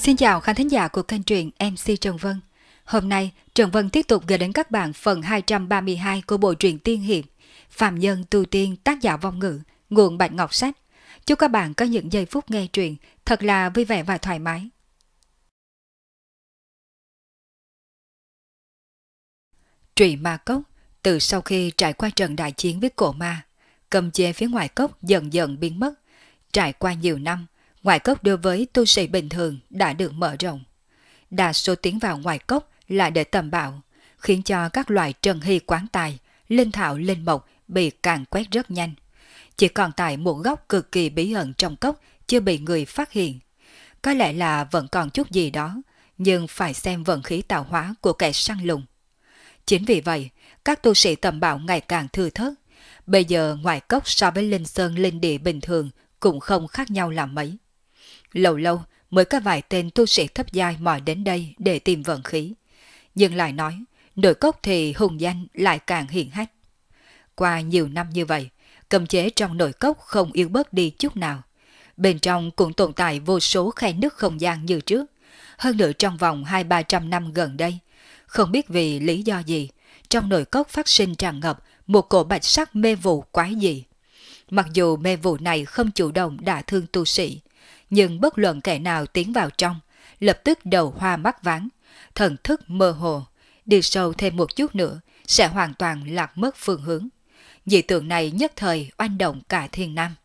Xin chào khán thính giả của kênh truyện MC Trần Vân. Hôm nay, Trần Vân tiếp tục gửi đến các bạn phần 232 của bộ truyện tiên hiệp Phàm Nhân Tu Tiên, tác giả Vong Ngữ, nguồn Bạch Ngọc Sách. Chúc các bạn có những giây phút nghe truyện thật là vui vẻ và thoải mái. Trụy Ma Cốc. Từ sau khi trải qua trận đại chiến với cổ ma, cấm chế phía ngoài cốc dần dần biến mất. Trải qua nhiều năm, ngoài cốc đối với tu sĩ bình thường đã được mở rộng. Đa số tiến vào ngoài cốc là để tầm bạo, khiến cho các loại trần hy quán tài, linh thảo linh mộc bị càn quét rất nhanh. Chỉ còn tại một góc cực kỳ bí ẩn trong cốc chưa bị người phát hiện. Có lẽ là vẫn còn chút gì đó, nhưng phải xem vận khí tạo hóa của kẻ săn lùng. Chính vì vậy, các tu sĩ tầm bạo ngày càng thưa thớt. Bây giờ ngoài cốc so với linh sơn linh địa bình thường cũng không khác nhau là mấy. Lâu lâu mới có vài tên tu sĩ thấp giai mò đến đây để tìm vận khí. Nhưng lại nói, nội cốc thì hùng danh lại càng hiển hách. Qua nhiều năm như vậy, cấm chế trong nội cốc không yếu bớt đi chút nào. Bên trong cũng tồn tại vô số khe nứt không gian như trước. Hơn nữa trong vòng 200-300 năm gần đây, không biết vì lý do gì, trong nội cốc phát sinh tràn ngập một cổ bạch sắc mê vụ quái dị. Mặc dù mê vụ này không chủ động đả thương tu sĩ, nhưng bất luận kẻ nào tiến vào trong, lập tức đầu hoa mắt váng, thần thức mơ hồ, đi sâu thêm một chút nữa sẽ hoàn toàn lạc mất phương hướng. Dị tượng này nhất thời oanh động cả thiên nam.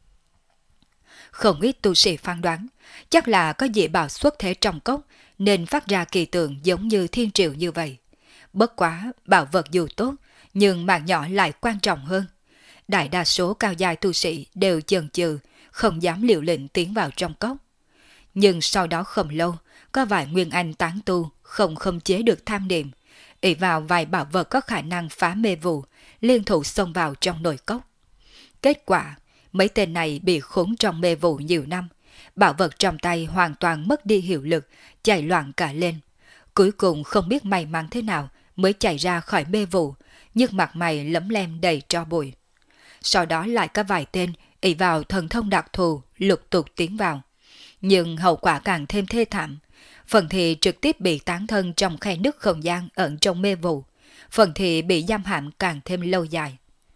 Không ít tu sĩ phán đoán, chắc là có dị bảo xuất thế trong cốc nên phát ra kỳ tượng giống như thiên triệu như vậy. Bất quá, bảo vật dù tốt, nhưng mạng nhỏ lại quan trọng hơn. Đại đa số cao giai tu sĩ đều chần chừ, không dám liều lĩnh tiến vào trong cốc. Nhưng sau đó không lâu, có vài nguyên anh tán tu không khống chế được tham niệm, ỷ vào vài bảo vật có khả năng phá mê vụ, liên thủ xông vào trong nội cốc. Kết quả, mấy tên này bị khốn trong mê vụ nhiều năm, bảo vật trong tay hoàn toàn mất đi hiệu lực, chạy loạn cả lên. Cuối cùng không biết may mắn thế nào mới chạy ra khỏi mê vụ, nhưng mặt mày lấm lem đầy tro bụi. Sau đó lại có vài tên ỷ vào thần thông đặc thù lục tục tiến vào. Nhưng hậu quả càng thêm thê thảm. Phần thì trực tiếp bị tán thân trong khe nứt không gian ẩn trong mê vụ, phần thì bị giam hãm càng thêm lâu dài.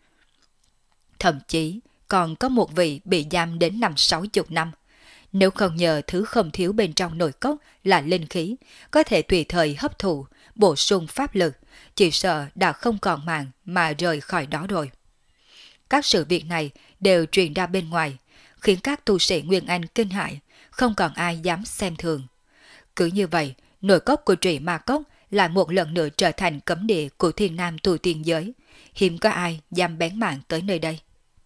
Thậm chí còn có một vị bị giam đến 50-60 năm. Nếu không nhờ thứ không thiếu bên trong nội cốc là linh khí, có thể tùy thời hấp thụ, bổ sung pháp lực, chỉ sợ đã không còn mạng mà rời khỏi đó rồi. Các sự việc này đều truyền ra bên ngoài, khiến các tu sĩ Nguyên Anh kinh hãi, không còn ai dám xem thường. Cứ như vậy, nội cốc của Trụy Ma Cốc lại một lần nữa trở thành cấm địa của thiên nam tu tiên giới, hiếm có ai dám bén mảng tới nơi đây.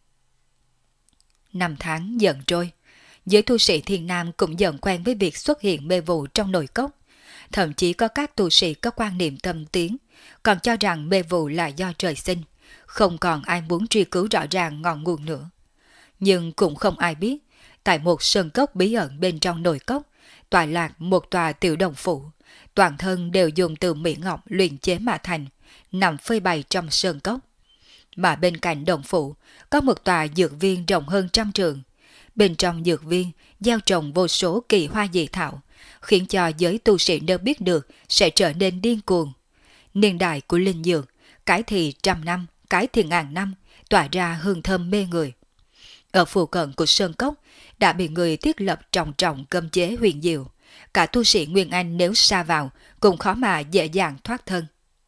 Năm tháng dần trôi, giới tu sĩ thiên nam cũng dần quen với việc xuất hiện mê vụ trong nội cốc. Thậm chí có các tu sĩ có quan niệm tâm tiến, còn cho rằng mê vụ là do trời sinh, không còn ai muốn truy cứu rõ ràng ngọn nguồn nữa. Nhưng cũng không ai biết, tại một sơn cốc bí ẩn bên trong nội cốc, tọa lạc một tòa tiểu đồng phủ, toàn thân đều dùng từ mỹ ngọc luyện chế mà thành, nằm phơi bày trong sơn cốc. Mà bên cạnh đồng phủ có một tòa dược viên rộng hơn 100 trượng. Bên trong dược viên gieo trồng vô số kỳ hoa dị thảo, khiến cho giới tu sĩ nếu biết được sẽ trở nên điên cuồng. Niên đại của linh dược, cái thì 100 năm, cái thì ngàn năm, tỏa ra hương thơm mê người. Ở phụ cận của sơn cốc đã bị người thiết lập trọng trọng cấm chế huyền diệu, cả tu sĩ Nguyên Anh nếu sa vào cũng khó mà dễ dàng thoát thân.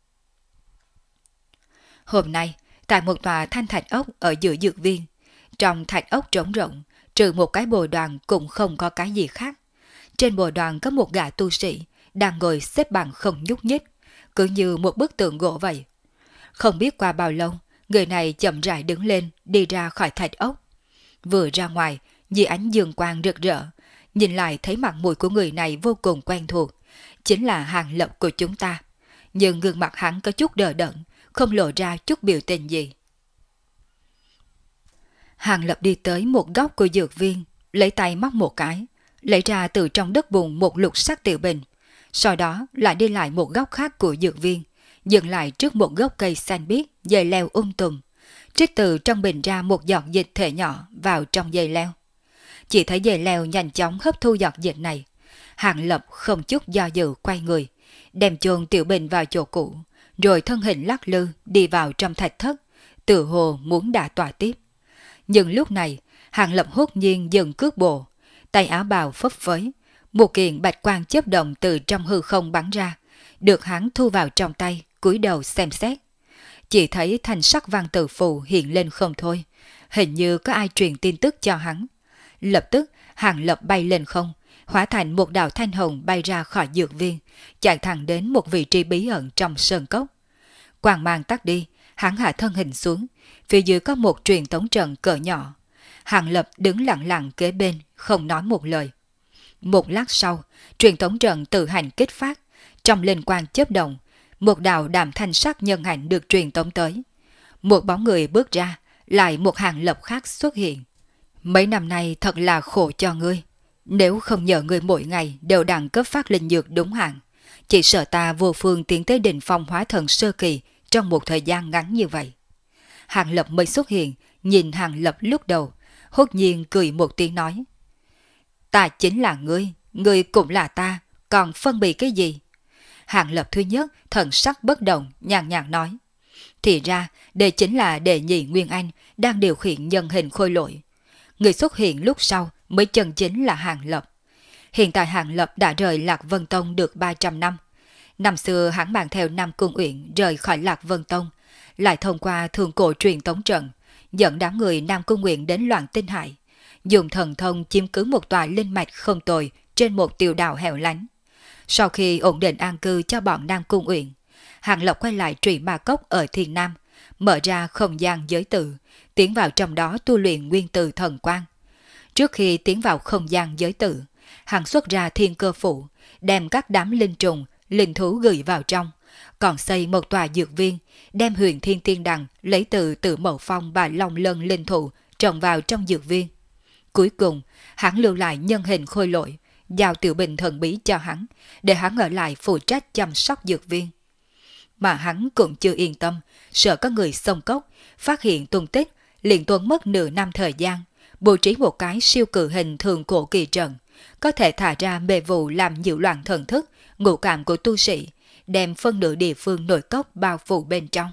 Hôm nay, tại một tòa thanh thạch ốc ở giữa dược viên, trong thạch ốc trống rộng, trừ một cái bồ đoàn cũng không có cái gì khác. Trên bồ đoàn có một gã tu sĩ đang ngồi xếp bằng không nhúc nhích, cứ như một bức tượng gỗ vậy. Không biết qua bao lâu, người này chậm rãi đứng lên, đi ra khỏi thạch ốc. Vừa ra ngoài, dưới ánh dương quang rực rỡ, nhìn lại thấy mặt mũi của người này vô cùng quen thuộc, chính là Hàng Lập của chúng ta. Nhưng gương mặt hắn có chút đờ đẫn, không lộ ra chút biểu tình gì. Hàng Lập đi tới một góc của dược viên, lấy tay móc một cái, lấy ra từ trong đất bùn một lục sắc tiểu bình. Sau đó lại đi lại một góc khác của dược viên, dừng lại trước một gốc cây xanh biếc, dây leo tùm. Trích từ trong bình ra một giọt dịch thể nhỏ vào trong dây leo. Chỉ thấy dây leo nhanh chóng hấp thu giọt dịch này. Hàng Lập không chút do dự quay người, đem chôn Tiểu Bình vào chỗ cũ, rồi thân hình lắc lư đi vào trong thạch thất, tự hồ muốn đả tọa tiếp. Nhưng lúc này, Hàng Lập hốt nhiên dừng cước bộ, tay áo bào phấp phới, một kiện bạch quang chớp động từ trong hư không bắn ra, được hắn thu vào trong tay, cúi đầu xem xét. Chỉ thấy thanh sắc văn tự phù hiện lên không thôi, hình như có ai truyền tin tức cho hắn. Lập tức, Hàng Lập bay lên không, hóa thành một đạo thanh hồng bay ra khỏi dược viên, chạy thẳng đến một vị trí bí ẩn trong sơn cốc. Quang mang tắt đi, hắn hạ thân hình xuống, phía dưới có một truyền tống trận cỡ nhỏ. Hàng Lập đứng lặng lặng kế bên, không nói một lời. Một lát sau, truyền tống trận tự hành kích phát, trong linh quang chớp động, một đạo đàm thanh sắc nhân hạnh được truyền tống tới. Một bóng người bước ra, lại một Hàng Lập khác xuất hiện. Mấy năm nay thật là khổ cho ngươi. Nếu không nhờ ngươi mỗi ngày đều đẳng cấp phát linh dược đúng hạn, chỉ sợ ta vô phương tiến tới đỉnh phong hóa thần sơ kỳ trong một thời gian ngắn như vậy. Hàng Lập mới xuất hiện, nhìn Hàng Lập lúc đầu, hốt nhiên cười một tiếng nói. Ta chính là ngươi cũng là ta, còn phân biệt cái gì? Hàng Lập thứ nhất, thần sắc bất động, nhàn nhạt nói. Thì ra, đây chính là đệ nhị Nguyên Anh đang điều khiển nhân hình khôi lỗi. Người xuất hiện lúc sau mới chân chính là Hàng Lập. Hiện tại Hàng Lập đã rời Lạc Vân Tông được 300 năm. Năm xưa hắn mang theo Nam Cung Uyển rời khỏi Lạc Vân Tông, lại thông qua thường cổ truyền tống trận, dẫn đám người Nam Cung Uyển đến Loạn Tinh Hải, dùng thần thông chiếm cứ một tòa linh mạch không tồi trên một tiểu đảo hẻo lánh. Sau khi ổn định an cư cho bọn Nam Cung Uyển, Hàng Lập quay lại Trụy Ma Cốc ở Thiên Nam, mở ra không gian giới tự, tiến vào trong đó tu luyện nguyên từ thần quang. Trước khi tiến vào không gian giới tự, hắn xuất ra thiên cơ phủ, đem các đám linh trùng, linh thú gửi vào trong, còn xây một tòa dược viên, đem huyền thiên tiên đằng lấy từ Tử Mậu Phong và Long Lân linh thụ trồng vào trong dược viên. Cuối cùng, hắn lưu lại nhân hình khôi lỗi, giao Tiểu Bình thần bí cho hắn, để hắn ở lại phụ trách chăm sóc dược viên. Mà hắn cũng chưa yên tâm, sợ có người xông cốc, phát hiện tung tích, liền tốn mất nửa năm thời gian, bố trí một cái siêu cự hình thường cổ kỳ trận, có thể thả ra mê vụ làm nhiễu loạn thần thức, ngũ cảm của tu sĩ, đem phân nửa địa phương nội cốc bao phủ bên trong.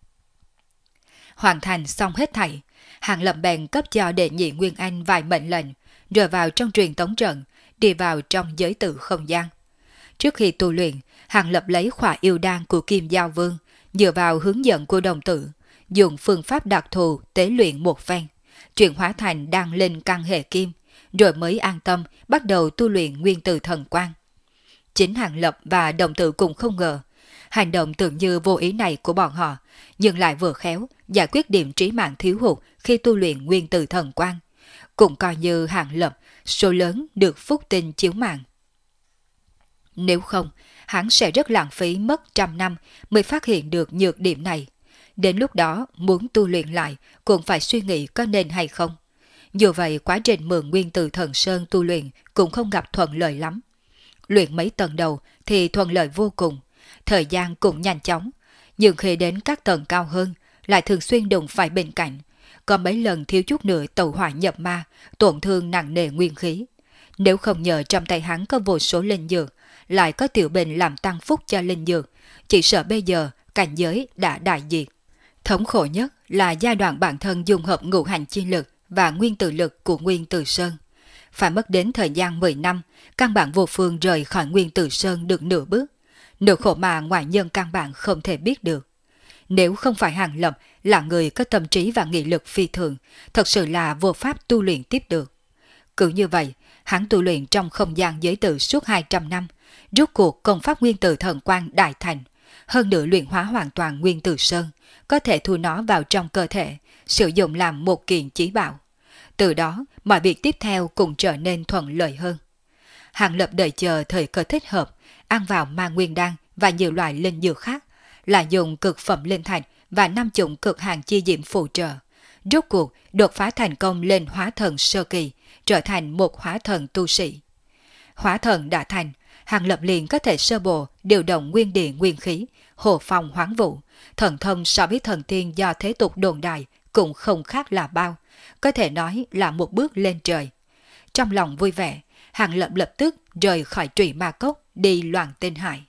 Hoàn thành xong hết thảy, Hàng Lập bèn cấp cho đệ nhị Nguyên Anh vài mệnh lệnh, rồi vào trong truyền tống trận, đi vào trong giới tử không gian. Trước khi tu luyện, Hàng Lập lấy khỏa yêu đan của Kim Giao Vương, dựa vào hướng dẫn của đồng tử, dùng phương pháp đặc thù tế luyện một phen, chuyển hóa thành đan linh căn hệ kim, rồi mới an tâm bắt đầu tu luyện nguyên tử thần quang. Chính Hàng Lập và đồng tử cũng không ngờ, hành động tưởng như vô ý này của bọn họ, nhưng lại vừa khéo giải quyết điểm trí mạng thiếu hụt khi tu luyện nguyên tử thần quang, cũng coi như Hàng Lập số lớn được phúc tinh chiếu mạng. Nếu không, hắn sẽ rất lãng phí mất 100 năm mới phát hiện được nhược điểm này. Đến lúc đó muốn tu luyện lại cũng phải suy nghĩ có nên hay không. Dù vậy quá trình mượn nguyên tử thần sơn tu luyện cũng không gặp thuận lợi lắm. Luyện mấy tầng đầu thì thuận lợi vô cùng, thời gian cũng nhanh chóng, nhưng khi đến các tầng cao hơn lại thường xuyên đụng phải bên cạnh, có mấy lần thiếu chút nữa tẩu hỏa nhập ma, tổn thương nặng nề nguyên khí. Nếu không nhờ trong tay hắn có vô số linh dược, lại có Tiểu Bình làm tăng phúc cho linh dược, chỉ sợ bây giờ cảnh giới đã đại diệt. Thống khổ nhất là giai đoạn bản thân dung hợp ngũ hành chi lực và nguyên tử lực của Nguyên Tử Sơn. Phải mất đến thời gian 10 năm, căn bản vô phương rời khỏi Nguyên Tử Sơn được nửa bước. Nỗi khổ mà ngoại nhân căn bản không thể biết được. Nếu không phải Hàng Lập là người có tâm trí và nghị lực phi thường, thật sự là vô pháp tu luyện tiếp được. Cứ như vậy, hắn tu luyện trong không gian giới tử suốt 200 năm, rốt cuộc công pháp nguyên tử thần quang đại thành, hơn nữa luyện hóa hoàn toàn Nguyên Tử Sơn, có thể thu nó vào trong cơ thể, sử dụng làm một kiện chí bảo. Từ đó, mọi việc tiếp theo cũng trở nên thuận lợi hơn. Hàng Lập đợi chờ thời cơ thích hợp, ăn vào ma nguyên đan và nhiều loại linh dược khác, là dùng cực phẩm linh thạch và 5 chủng cực hàng chi diệm phụ trợ. Rốt cuộc đột phá thành công lên hóa thần sơ kỳ, trở thành một hóa thần tu sĩ. Hóa thần đã thành, Hàng Lập liền có thể sơ bộ điều động nguyên địa nguyên khí, hồ phong hoán vũ, thần thông so với thần tiên do thế tục đồn đại cũng không khác là bao, có thể nói là một bước lên trời. Trong lòng vui vẻ, Hàng Lập lập tức rời khỏi Trụy Ma Cốc đi Loạn Tinh Hải.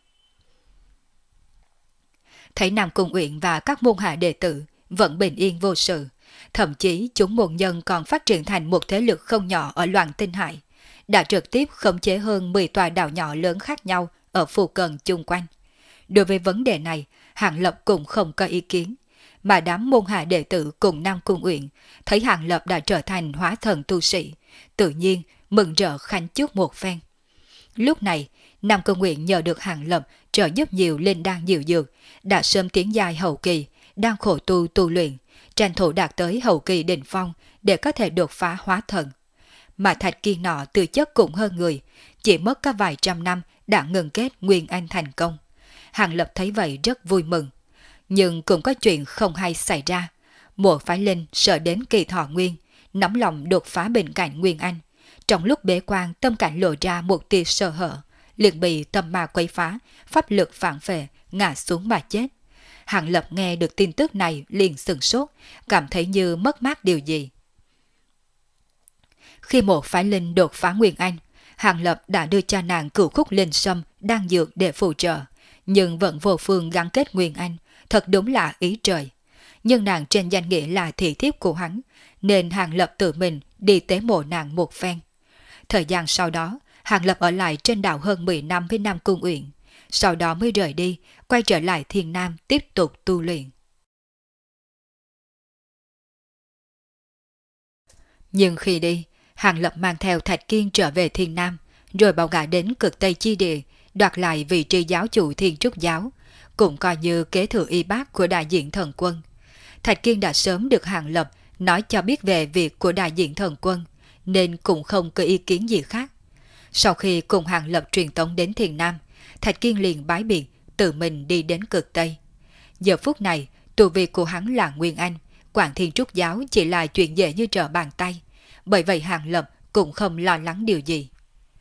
Thấy Nam Cung Uyển và các môn hạ đệ tử vẫn bình yên vô sự, thậm chí chúng môn nhân còn phát triển thành một thế lực không nhỏ ở Loạn Tinh Hải, đã trực tiếp khống chế hơn 10 tòa đảo nhỏ lớn khác nhau ở phù cận chung quanh. Đối với vấn đề này, Hàng Lập cũng không có ý kiến, mà đám môn hạ đệ tử cùng Nam Cung Uyển thấy Hàng Lập đã trở thành hóa thần tu sĩ, tự nhiên mừng rỡ khánh chúc một phen. Lúc này, Nam Cung Uyển nhờ được Hàng Lập trợ giúp nhiều linh đan nhiều dược, đã sớm tiến giai hậu kỳ, đang khổ tu luyện, tranh thủ đạt tới hậu kỳ đỉnh phong để có thể đột phá hóa thần. Mà Thạch Kiên nọ tư chất cũng hơn người, chỉ mất có vài trăm năm đã ngừng kết Nguyên Anh thành công. Hàng Lập thấy vậy rất vui mừng. Nhưng cũng có chuyện không hay xảy ra. Mộ Phái Linh sợ đến kỳ thọ nguyên, nóng lòng đột phá bên cạnh Nguyên Anh. Trong lúc bế quan tâm cảnh lộ ra một tia sơ hở, liền bị tâm ma quấy phá, pháp lực phản phệ, ngã xuống mà chết. Hàng Lập nghe được tin tức này liền sửng sốt, cảm thấy như mất mát điều gì. Khi Mộ Phái Linh đột phá Nguyên Anh, Hàng Lập đã đưa cho nàng Cửu Khúc Linh Sâm đang dược để phù trợ, nhưng vẫn vô phương gắn kết Nguyên Anh, thật đúng là ý trời. Nhưng nàng trên danh nghĩa là thị thiếp của hắn, nên Hàng Lập tự mình đi tế mộ nàng một phen. Thời gian sau đó, Hàng Lập ở lại trên đảo hơn 10 năm với Nam Cung Uyển, sau đó mới rời đi, quay trở lại Thiên Nam tiếp tục tu luyện. Nhưng khi đi, Hàng Lập mang theo Thạch Kiên trở về Thiên Nam, rồi bảo gã đến Cực Tây Chi Địa, đoạt lại vị trí giáo chủ Thiên Trúc Giáo, cũng coi như kế thừa y bác của đại diện thần quân. Thạch Kiên đã sớm được Hàng Lập nói cho biết về việc của đại diện thần quân, nên cũng không có ý kiến gì khác. Sau khi cùng Hàng Lập truyền tống đến Thiên Nam, Thạch Kiên liền bái biệt, tự mình đi đến Cực Tây. Giờ phút này, tu vi của hắn là Nguyên Anh, quản Thiên Trúc Giáo chỉ là chuyện dễ như trở bàn tay, bởi vậy Hàng Lập cũng không lo lắng điều gì.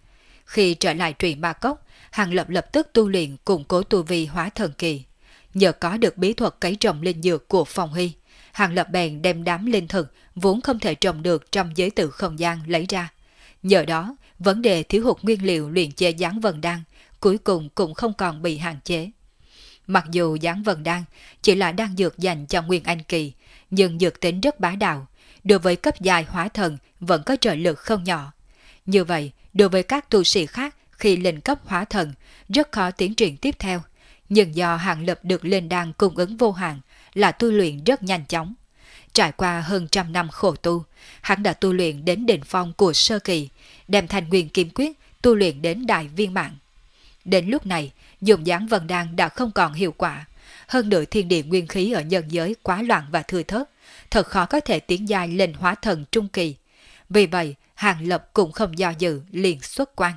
Khi trở lại Trụy Ma Cốc, Hàng Lập lập tức tu luyện củng cố tu vi hóa thần kỳ. Nhờ có được bí thuật cấy trồng linh dược của Phong Hy, Hàng Lập bèn đem đám linh thực vốn không thể trồng được trong giới tử không gian lấy ra. Nhờ đó, vấn đề thiếu hụt nguyên liệu luyện chế Giáng Vân Đan cuối cùng cũng không còn bị hạn chế. Mặc dù Giáng Vân Đan chỉ là đan dược dành cho Nguyên Anh kỳ, nhưng dược tính rất bá đạo, đối với cấp dài hóa thần vẫn có trợ lực không nhỏ. Như vậy, đối với các tu sĩ khác khi lên cấp hóa thần, rất khó tiến triển tiếp theo, nhưng do Hàng Lập được lên đan cung ứng vô hạn, là tu luyện rất nhanh chóng. Trải qua hơn 100 năm khổ tu, hắn đã tu luyện đến đỉnh phong của sơ kỳ, đem Thanh Nguyên Kim Quyết tu luyện đến đại viên mãn. Đến lúc này, dùng Giáng Vân Đan đã không còn hiệu quả, hơn nữa thiên địa nguyên khí ở nhân giới quá loạn và thưa thớt, thật khó có thể tiến giai lên hóa thần trung kỳ. Vì vậy, Hàng Lập cũng không do dự liền xuất quan.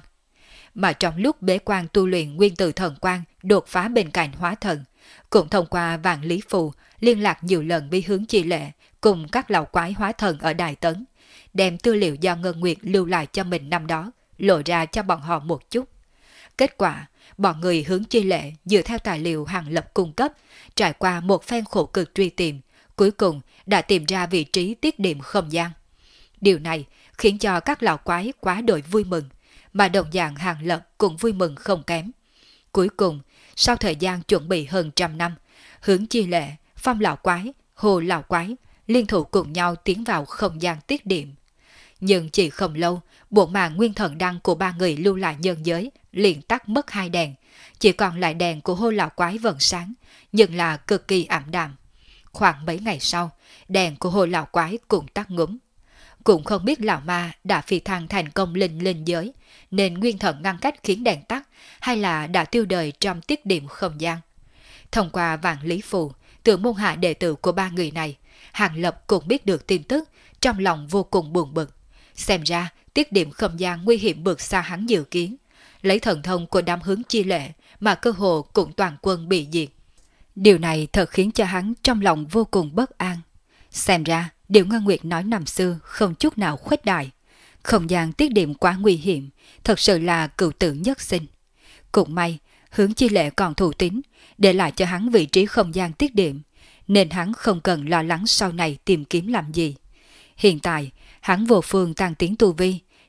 Mà trong lúc bế quan tu luyện nguyên tử thần quan đột phá bên cạnh hóa thần, cũng thông qua Vạn Lý Phù liên lạc nhiều lần với Hướng Chi Lệ cùng các lão quái hóa thần ở Đại Tấn, đem tư liệu do Ngân Nguyệt lưu lại cho mình năm đó lộ ra cho bọn họ một chút. Kết quả, bọn người Hướng Chi Lệ dựa theo tài liệu Hàng Lập cung cấp, trải qua một phen khổ cực truy tìm, cuối cùng đã tìm ra vị trí tiết điểm không gian. Điều này khiến cho các lão quái quá đội vui mừng, mà đồng dạng Hàng Lập cũng vui mừng không kém. Cuối cùng, sau thời gian chuẩn bị hơn 100 năm, Hướng Chi Lệ, Phong lão quái, Hồ lão quái liên thủ cùng nhau tiến vào không gian tiết điểm. Nhưng chỉ không lâu, bộ màng nguyên thần đăng của ba người lưu lại nhân giới liền tắt mất 2 đèn, chỉ còn lại đèn của Hồ lão quái vẫn sáng, nhưng là cực kỳ ảm đạm. Khoảng mấy ngày sau, đèn của Hồ lão quái cũng tắt ngúm. Cũng không biết lão ma đã phi thăng thành công linh giới, nên nguyên thần ngăn cách khiến đèn tắt, hay là đã tiêu đời trong tiết điểm không gian. Thông qua Vạn Lý Phù, từ môn hạ đệ tử của ba người này, Hàng Lập cũng biết được tin tức, trong lòng vô cùng buồn bực. Xem ra, tiết điểm không gian nguy hiểm vượt xa hắn dự kiến. Lấy thần thông của đám Hướng Chi Lệ mà cơ hồ cũng toàn quân bị diệt. Điều này thật khiến cho hắn trong lòng vô cùng bất an. Xem ra, điều Ngân Nguyệt nói năm xưa không chút nào khuếch đại. Không gian tiết điểm quá nguy hiểm, thật sự là cựu tử nhất sinh. Cũng may, Hướng Chi Lệ còn thủ tín, để lại cho hắn vị trí không gian tiết điểm, nên hắn không cần lo lắng sau này tìm kiếm làm gì. Hiện tại, hắn vô phương tăng tiến tu vi,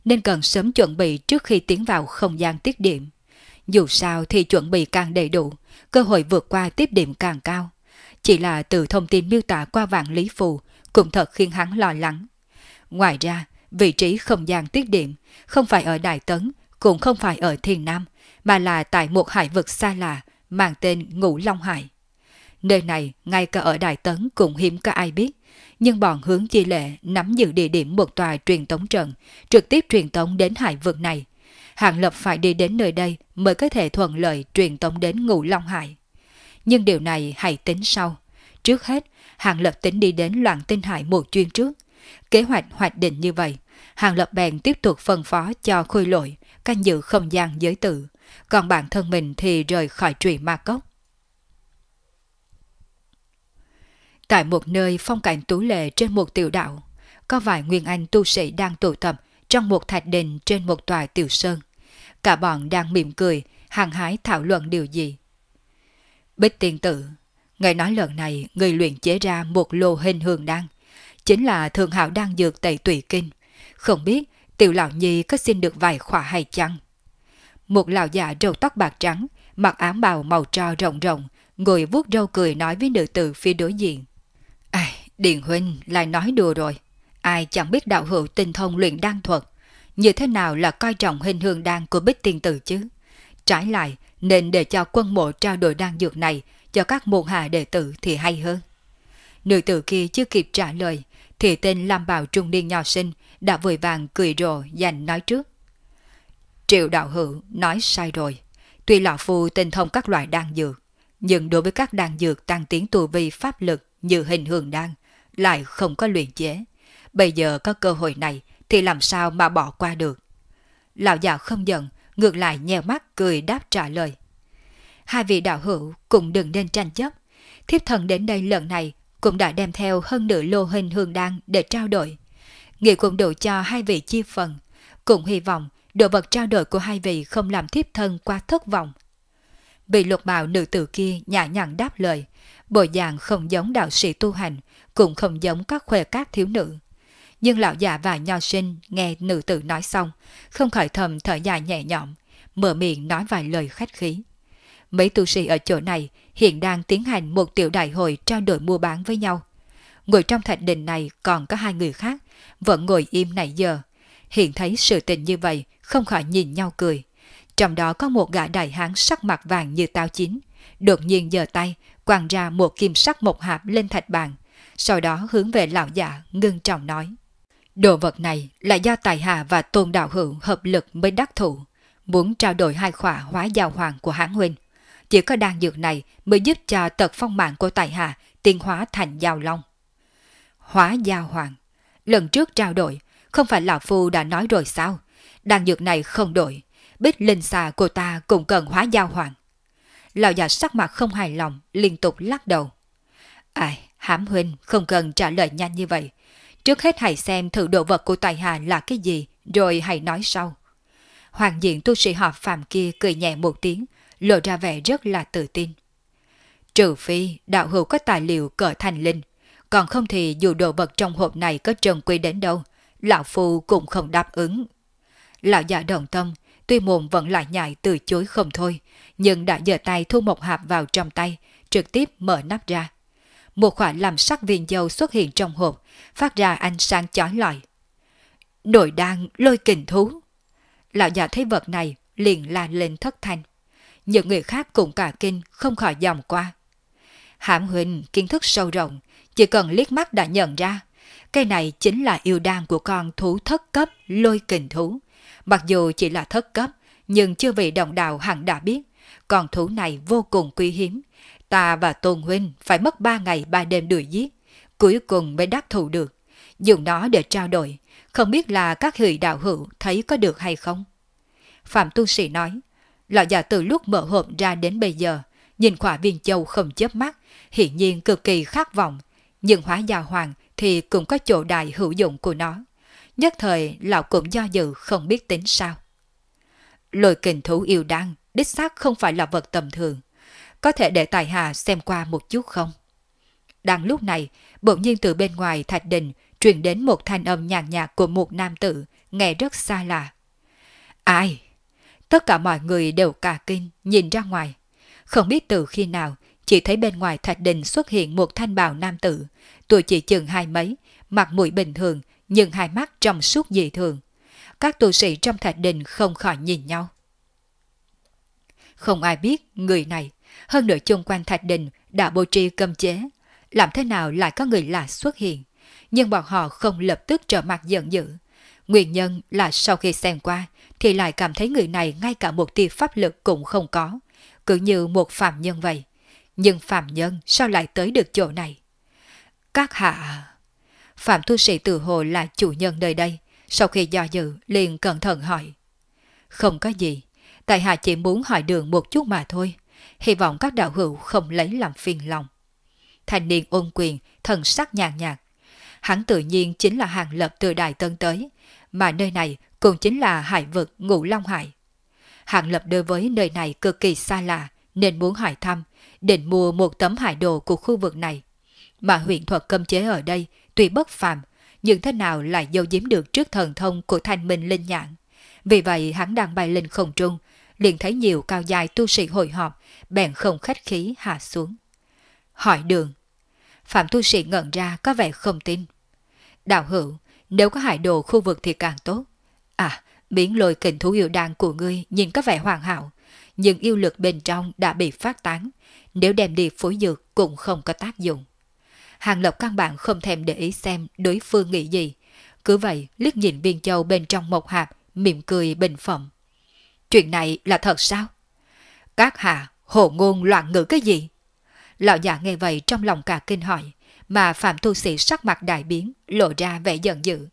nên cần sớm chuẩn bị trước khi tiến vào không gian tiết điểm. Dù sao thì chuẩn bị càng đầy đủ, cơ hội vượt qua tiết điểm càng cao. Chỉ là từ thông tin miêu tả qua vạn lý phù cũng thật khiến hắn lo lắng. Ngoài ra, vị trí không gian tiết điểm không phải ở Đại Tấn, cũng không phải ở Thiên Nam, mà là tại một hải vực xa lạ mang tên Ngũ Long Hải. Nơi này ngay cả ở Đại Tấn cũng hiếm có ai biết, nhưng bọn Hướng Chi Lệ nắm giữ địa điểm một tòa truyền tống trận, trực tiếp truyền tống đến hải vực này. Hàng Lập phải đi đến nơi đây mới có thể thuận lợi truyền tống đến Ngũ Long Hải. Nhưng điều này hãy tính sau. Trước hết, Hàng Lập tính đi đến Loạn Tinh Hải một chuyến trước. Kế hoạch hoạch định như vậy, Hàng Lập bèn tiếp tục phân phó cho Khôi Lỗi canh giữ không gian giới tử, còn bản thân mình thì rời khỏi Trụy Ma Cốc. Tại một nơi phong cảnh tú lệ trên một tiểu đảo, có vài nguyên anh tu sĩ đang tụ tập trong một thạch đình trên một tòa tiểu sơn. Cả bọn đang mỉm cười, hăng hái thảo luận điều gì. Bích tiên tử, người nói lần này người luyện chế ra một lô hình hương đan, chính là thượng hảo đan dược Tẩy Tùy Kinh. Không biết tiểu lão nhi có xin được vài khỏa hay chăng? Một lão già râu tóc bạc trắng, mặc áo bào màu tro rộng rộng, ngồi vuốt râu cười nói với nữ tử phía đối diện. Ai, Điền huynh lại nói đùa rồi. Ai chẳng biết đạo hữu tinh thông luyện đan thuật, như thế nào là coi trọng hình hương đan của Bích tiên tử chứ? Trái lại, nên để cho quân mộ trao đổi đan dược này cho các môn hạ đệ tử thì hay hơn. Nữ tử kia chưa kịp trả lời, thì tên lam bào trung niên nho sinh đã vội vàng cười rồ giành nói trước. Triệu đạo hữu nói sai rồi. Tuy lão phu tinh thông các loại đan dược, nhưng đối với các đan dược tăng tiến tu vi pháp lực như hình hương đan lại không có luyện chế. Bây giờ có cơ hội này thì làm sao mà bỏ qua được? Lão già không giận, ngược lại nheo mắt cười đáp trả lời. Hai vị đạo hữu cũng đừng nên tranh chấp. Thiếp thần đến đây lần này cũng đã đem theo hơn nửa lô hình hương đan để trao đổi. Nghĩ cũng đủ cho hai vị chia phần. Cũng hy vọng đồ vật trao đổi của hai vị không làm thiếp thân quá thất vọng. Vị lục bào nữ tử kia nhã nhặn đáp lời, bộ dạng không giống đạo sĩ tu hành, cũng không giống các khuê các thiếu nữ. Nhưng lão già và nho sinh nghe nữ tử nói xong, không khỏi thầm thở dài nhẹ nhõm, mở miệng nói vài lời khách khí. Mấy tu sĩ ở chỗ này hiện đang tiến hành một tiểu đại hội trao đổi mua bán với nhau. Ngồi trong thạch đình này còn có hai người khác, vẫn ngồi im nãy giờ. Hiện thấy sự tình như vậy, không khỏi nhìn nhau cười. Trong đó có một gã đại hán sắc mặt vàng như táo chín, đột nhiên giơ tay, quăng ra một kim sắc một hạp lên thạch bàn, sau đó hướng về lão già ngưng trọng nói. Đồ vật này là do Tài Hà và Tôn đạo hữu hợp lực mới đắc thủ, muốn trao đổi hai khỏa hóa giao hoàng của hán huynh. Chỉ có đan dược này mới giúp cho tật phong mạng của Tài Hà tiến hóa thành giao long. Hóa giao hoàng, lần trước trao đổi, không phải lão phu đã nói rồi sao? Đan dược này không đổi, Bích linh xà của ta cũng cần hóa giao hoàng. Lão già sắc mặt không hài lòng, liên tục lắc đầu. Ai, hãm huynh không cần trả lời nhanh như vậy. Trước hết hãy xem thử đồ vật của Tài Hà là cái gì, rồi hãy nói sau. Hoàng diện tu sĩ họ Phạm kia cười nhẹ một tiếng, lộ ra vẻ rất là tự tin. Trừ phi đạo hữu có tài liệu cỡ thành linh, còn không thì dù đồ vật trong hộp này có trân quý đến đâu, lão phu cũng không đáp ứng. Lão già đồng tâm, tuy mồm vẫn lại nhại từ chối không thôi, nhưng đã giơ tay thu một hạp vào trong tay, trực tiếp mở nắp ra. Một khoản làm sắc viên dầu xuất hiện trong hộp, phát ra ánh sáng chói lọi. Nội đan lôi kình thú. Lão già thấy vật này liền la lên thất thanh. Những người khác cũng cả kinh không khỏi dòm qua. Hãm huynh kiến thức sâu rộng, chỉ cần liếc mắt đã nhận ra. Cái này chính là yêu đan của con thú thất cấp lôi kình thú. Mặc dù chỉ là thất cấp, nhưng chưa vị đồng đạo hẳn đã biết. Con thú này vô cùng quý hiếm. Ta và Tôn huynh phải mất 3 ngày 3 đêm đuổi giết, cuối cùng mới đắc thủ được. Dùng nó để trao đổi, không biết là các vị đạo hữu thấy có được hay không? Phạm tu sĩ nói, lão già từ lúc mở hộp ra đến bây giờ, nhìn khỏa viên châu không chớp mắt, hiển nhiên cực kỳ khát vọng, nhưng hóa giao hoàng thì cũng có chỗ đại hữu dụng của nó. Nhất thời lão cũng do dự không biết tính sao. Lôi kình thú yêu đan, đích xác không phải là vật tầm thường. Có thể để Tài Hà xem qua một chút không? Đang lúc này, bỗng nhiên từ bên ngoài thạch đình truyền đến một thanh âm nhàn nhạt của một nam tử, nghe rất xa lạ. Ai? Tất cả mọi người đều cả kinh nhìn ra ngoài. Không biết từ khi nào, chỉ thấy bên ngoài thạch đình xuất hiện một thanh bào nam tử, tuổi chỉ chừng hai mấy, mặt mũi bình thường, nhưng hai mắt trong suốt dị thường. Các tu sĩ trong thạch đình không khỏi nhìn nhau. Không ai biết người này, hơn nữa chung quanh thạch đình đã bố trí cấm chế, làm thế nào lại có người lạ xuất hiện, nhưng bọn họ không lập tức trở mặt giận dữ. Nguyên nhân là sau khi xem qua thì lại cảm thấy người này ngay cả một tia pháp lực cũng không có, cứ như một phàm nhân vậy. Nhưng phàm nhân sao lại tới được chỗ này? Các hạ... Phạm tu sĩ tự hồ là chủ nhân nơi đây, sau khi do dự liền cẩn thận hỏi. Không có gì, tại hạ chỉ muốn hỏi đường một chút mà thôi, hy vọng các đạo hữu không lấy làm phiền lòng. Thanh niên ôn quyền, thần sắc nhàn nhạt. Hắn tự nhiên chính là Hàng Lập từ Đại Tân tới, mà nơi này cũng chính là hải vực Ngũ Long Hải. Hàng Lập đối với nơi này cực kỳ xa lạ, nên muốn hỏi thăm, định mua một tấm hải đồ của khu vực này. Mà huyền thuật cấm chế ở đây tuy bất phàm, nhưng thế nào lại giấu giếm được trước thần thông của Thanh Minh Linh Nhãn. Vì vậy hắn đang bay lên không trung, liền thấy nhiều cao dài tu sĩ hội họp, bèn không khách khí hạ xuống. Hỏi đường. Phạm tu sĩ ngẩn ra có vẻ không tin. Đạo hữu, nếu có hải đồ khu vực thì càng tốt. À, biến lôi kình thú yêu đan của ngươi nhìn có vẻ hoàn hảo, nhưng yêu lực bên trong đã bị phát tán, nếu đem đi phối dược cũng không có tác dụng. Hàng Lập căn bản không thèm để ý xem đối phương nghĩ gì, cứ vậy liếc nhìn viên châu bên trong một hạp, mỉm cười bình phẩm. Chuyện này là thật sao? Các hạ hồ ngôn loạn ngữ cái gì? Lão già nghe vậy trong lòng cả kinh hỏi, mà Phạm tu sĩ sắc mặt đại biến, lộ ra vẻ giận dữ.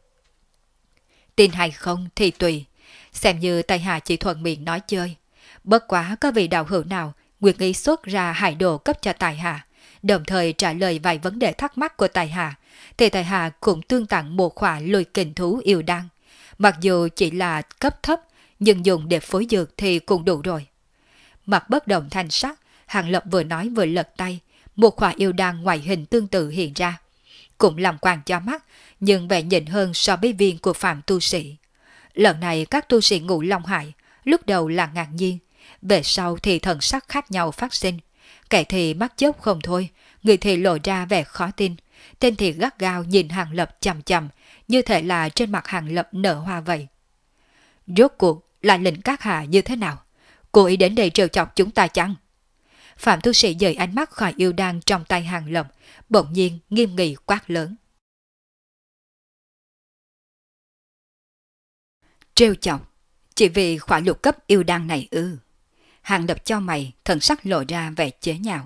Tin hay không thì tùy, xem như Tây Hà chỉ thuận miệng nói chơi. Bất quá có vị đạo hữu nào nguyện ý xuất ra hải đồ cấp cho Tài Hà, đồng thời trả lời vài vấn đề thắc mắc của Tài Hà, thì Tài Hà cũng tương tặng một khỏa lôi kình thú yêu đan. Mặc dù chỉ là cấp thấp, nhưng dùng để phối dược thì cũng đủ rồi. Mặt bất động thanh sắc, Hàng Lập vừa nói vừa lật tay, một khỏa yêu đan ngoại hình tương tự hiện ra. Cũng làm quàng cho mắt, nhưng vẻ nhịn hơn so với viên của Phạm tu sĩ. Lần này các tu sĩ Ngũ Long Hải, lúc đầu là ngạc nhiên, về sau thì thần sắc khác nhau phát sinh. Kẻ thì mắt chớp không thôi, người thì lộ ra vẻ khó tin, tên thì gắt gao nhìn Hàng Lập chằm chằm, như thể là trên mặt Hàng Lập nở hoa vậy. Rốt cuộc là lệnh các hạ như thế nào? Cô ý đến đây trêu chọc chúng ta chăng? Phạm tu sĩ dời ánh mắt khỏi yêu đan trong tay Hàng Lập, bỗng nhiên nghiêm nghị quát lớn. Trêu chọc? Chỉ vì khỏa lục cấp yêu đan này ư? Hàng Lập cho mày, thần sắc lộ ra vẻ chế nhạo.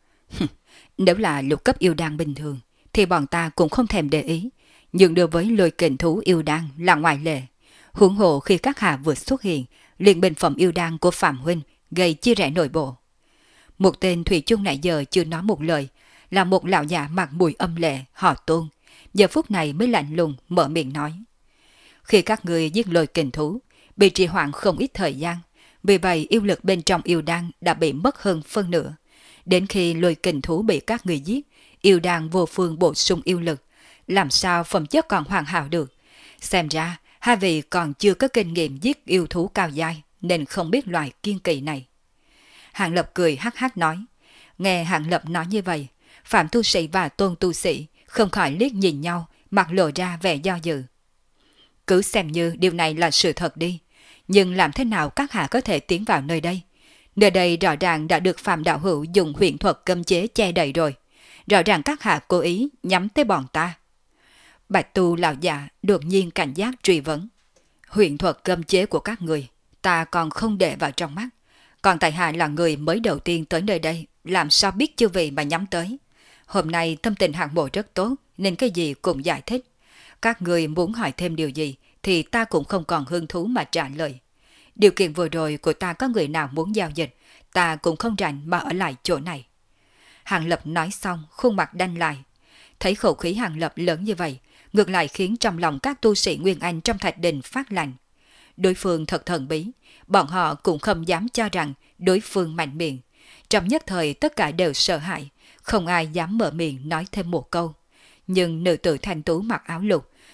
Nếu là lục cấp yêu đan bình thường, thì bọn ta cũng không thèm để ý, nhưng đối với lôi kình thú yêu đan là ngoại lệ. Huống hồ khi các hạ vừa xuất hiện, liền bình phẩm yêu đan của Phạm huynh gây chia rẽ nội bộ. Một tên thủy chung nãy giờ chưa nói một lời, là một lão già mặt mũi âm lệ, họ Tôn, giờ phút này mới lạnh lùng mở miệng nói. Khi các người giết lôi kình thú, bị trì hoãn không ít thời gian, vì vậy yêu lực bên trong yêu đan đã bị mất hơn phân nửa. Đến khi lôi kình thú bị các người giết, yêu đan vô phương bổ sung yêu lực, làm sao phẩm chất còn hoàn hảo được. Xem ra hai vị còn chưa có kinh nghiệm giết yêu thú cao dai, nên không biết loại kiên kỵ này. Hàng Lập cười hắc hắc nói. Nghe Hàng Lập nói như vậy, Phạm tu sĩ và Tôn tu sĩ không khỏi liếc nhìn nhau, mặt lộ ra vẻ do dự. Cứ xem như điều này là sự thật đi, nhưng làm thế nào các hạ có thể tiến vào nơi đây? Nơi đây rõ ràng đã được Phạm đạo hữu dùng huyền thuật cấm chế che đậy rồi. Rõ ràng các hạ cố ý nhắm tới bọn ta. Bạch tu lão già đột nhiên cảnh giác truy vấn. Huyền thuật cấm chế của các người, ta còn không để vào trong mắt. Còn tại hạ là người mới đầu tiên tới nơi đây, làm sao biết chưa vị mà nhắm tới. Hôm nay tâm tình hạng bộ rất tốt, nên cái gì cũng giải thích. Các người muốn hỏi thêm điều gì, thì ta cũng không còn hứng thú mà trả lời. Điều kiện vừa rồi của ta có người nào muốn giao dịch, ta cũng không rảnh mà ở lại chỗ này. Hàng Lập nói xong, khuôn mặt đanh lại. Thấy khẩu khí Hàng Lập lớn như vậy, ngược lại khiến trong lòng các tu sĩ Nguyên Anh trong thạch đình phát lạnh. Đối phương thật thần bí, bọn họ cũng không dám cho rằng đối phương mạnh miệng. Trong nhất thời tất cả đều sợ hãi, không ai dám mở miệng nói thêm một câu. Nhưng nữ tử thanh tú mặc áo lục,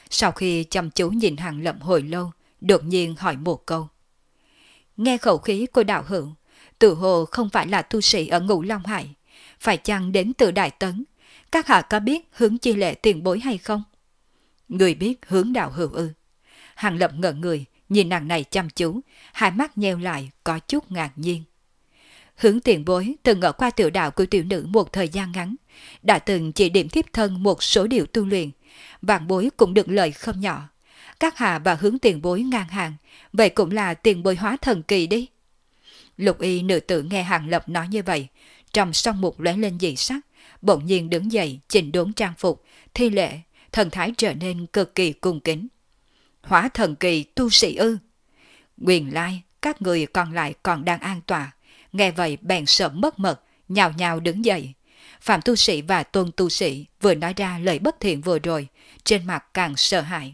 Sau khi chăm chú nhìn Hàng Lập hồi lâu, đột nhiên hỏi một câu. Nghe khẩu khí của đạo hữu, tự hồ không phải là tu sĩ ở Ngũ Long Hải, phải chăng đến từ Đại Tấn? Các hạ có biết Hướng Chi Lệ tiền bối hay không? Người biết Hướng đạo hữu ư? Hàng Lập ngẩn người, nhìn nàng này chăm chú, hai mắt nheo lại có chút ngạc nhiên. Hướng tiền bối từng ở qua tiểu đạo của tiểu nữ một thời gian ngắn, đã từng chỉ điểm tiếp thân một số điều tu luyện, vạn bối cũng được lợi không nhỏ. Các hạ và Hướng tiền bối ngang hàng, vậy cũng là tiền bối hóa thần kỳ đi. Lục y nữ tử nghe Hàng Lập nói như vậy, trong song mục lóe lên dị sắc, bỗng nhiên đứng dậy chỉnh đốn trang phục, thi lễ, thần thái trở nên cực kỳ cung kính. Hóa thần kỳ tu sĩ ư? Nguyên lai, các người còn lại còn đang an tọa, nghe vậy bèn sợ mất mật, nhào nhào đứng dậy. Phạm tu sĩ và Tôn tu sĩ vừa nói ra lời bất thiện vừa rồi, trên mặt càng sợ hãi.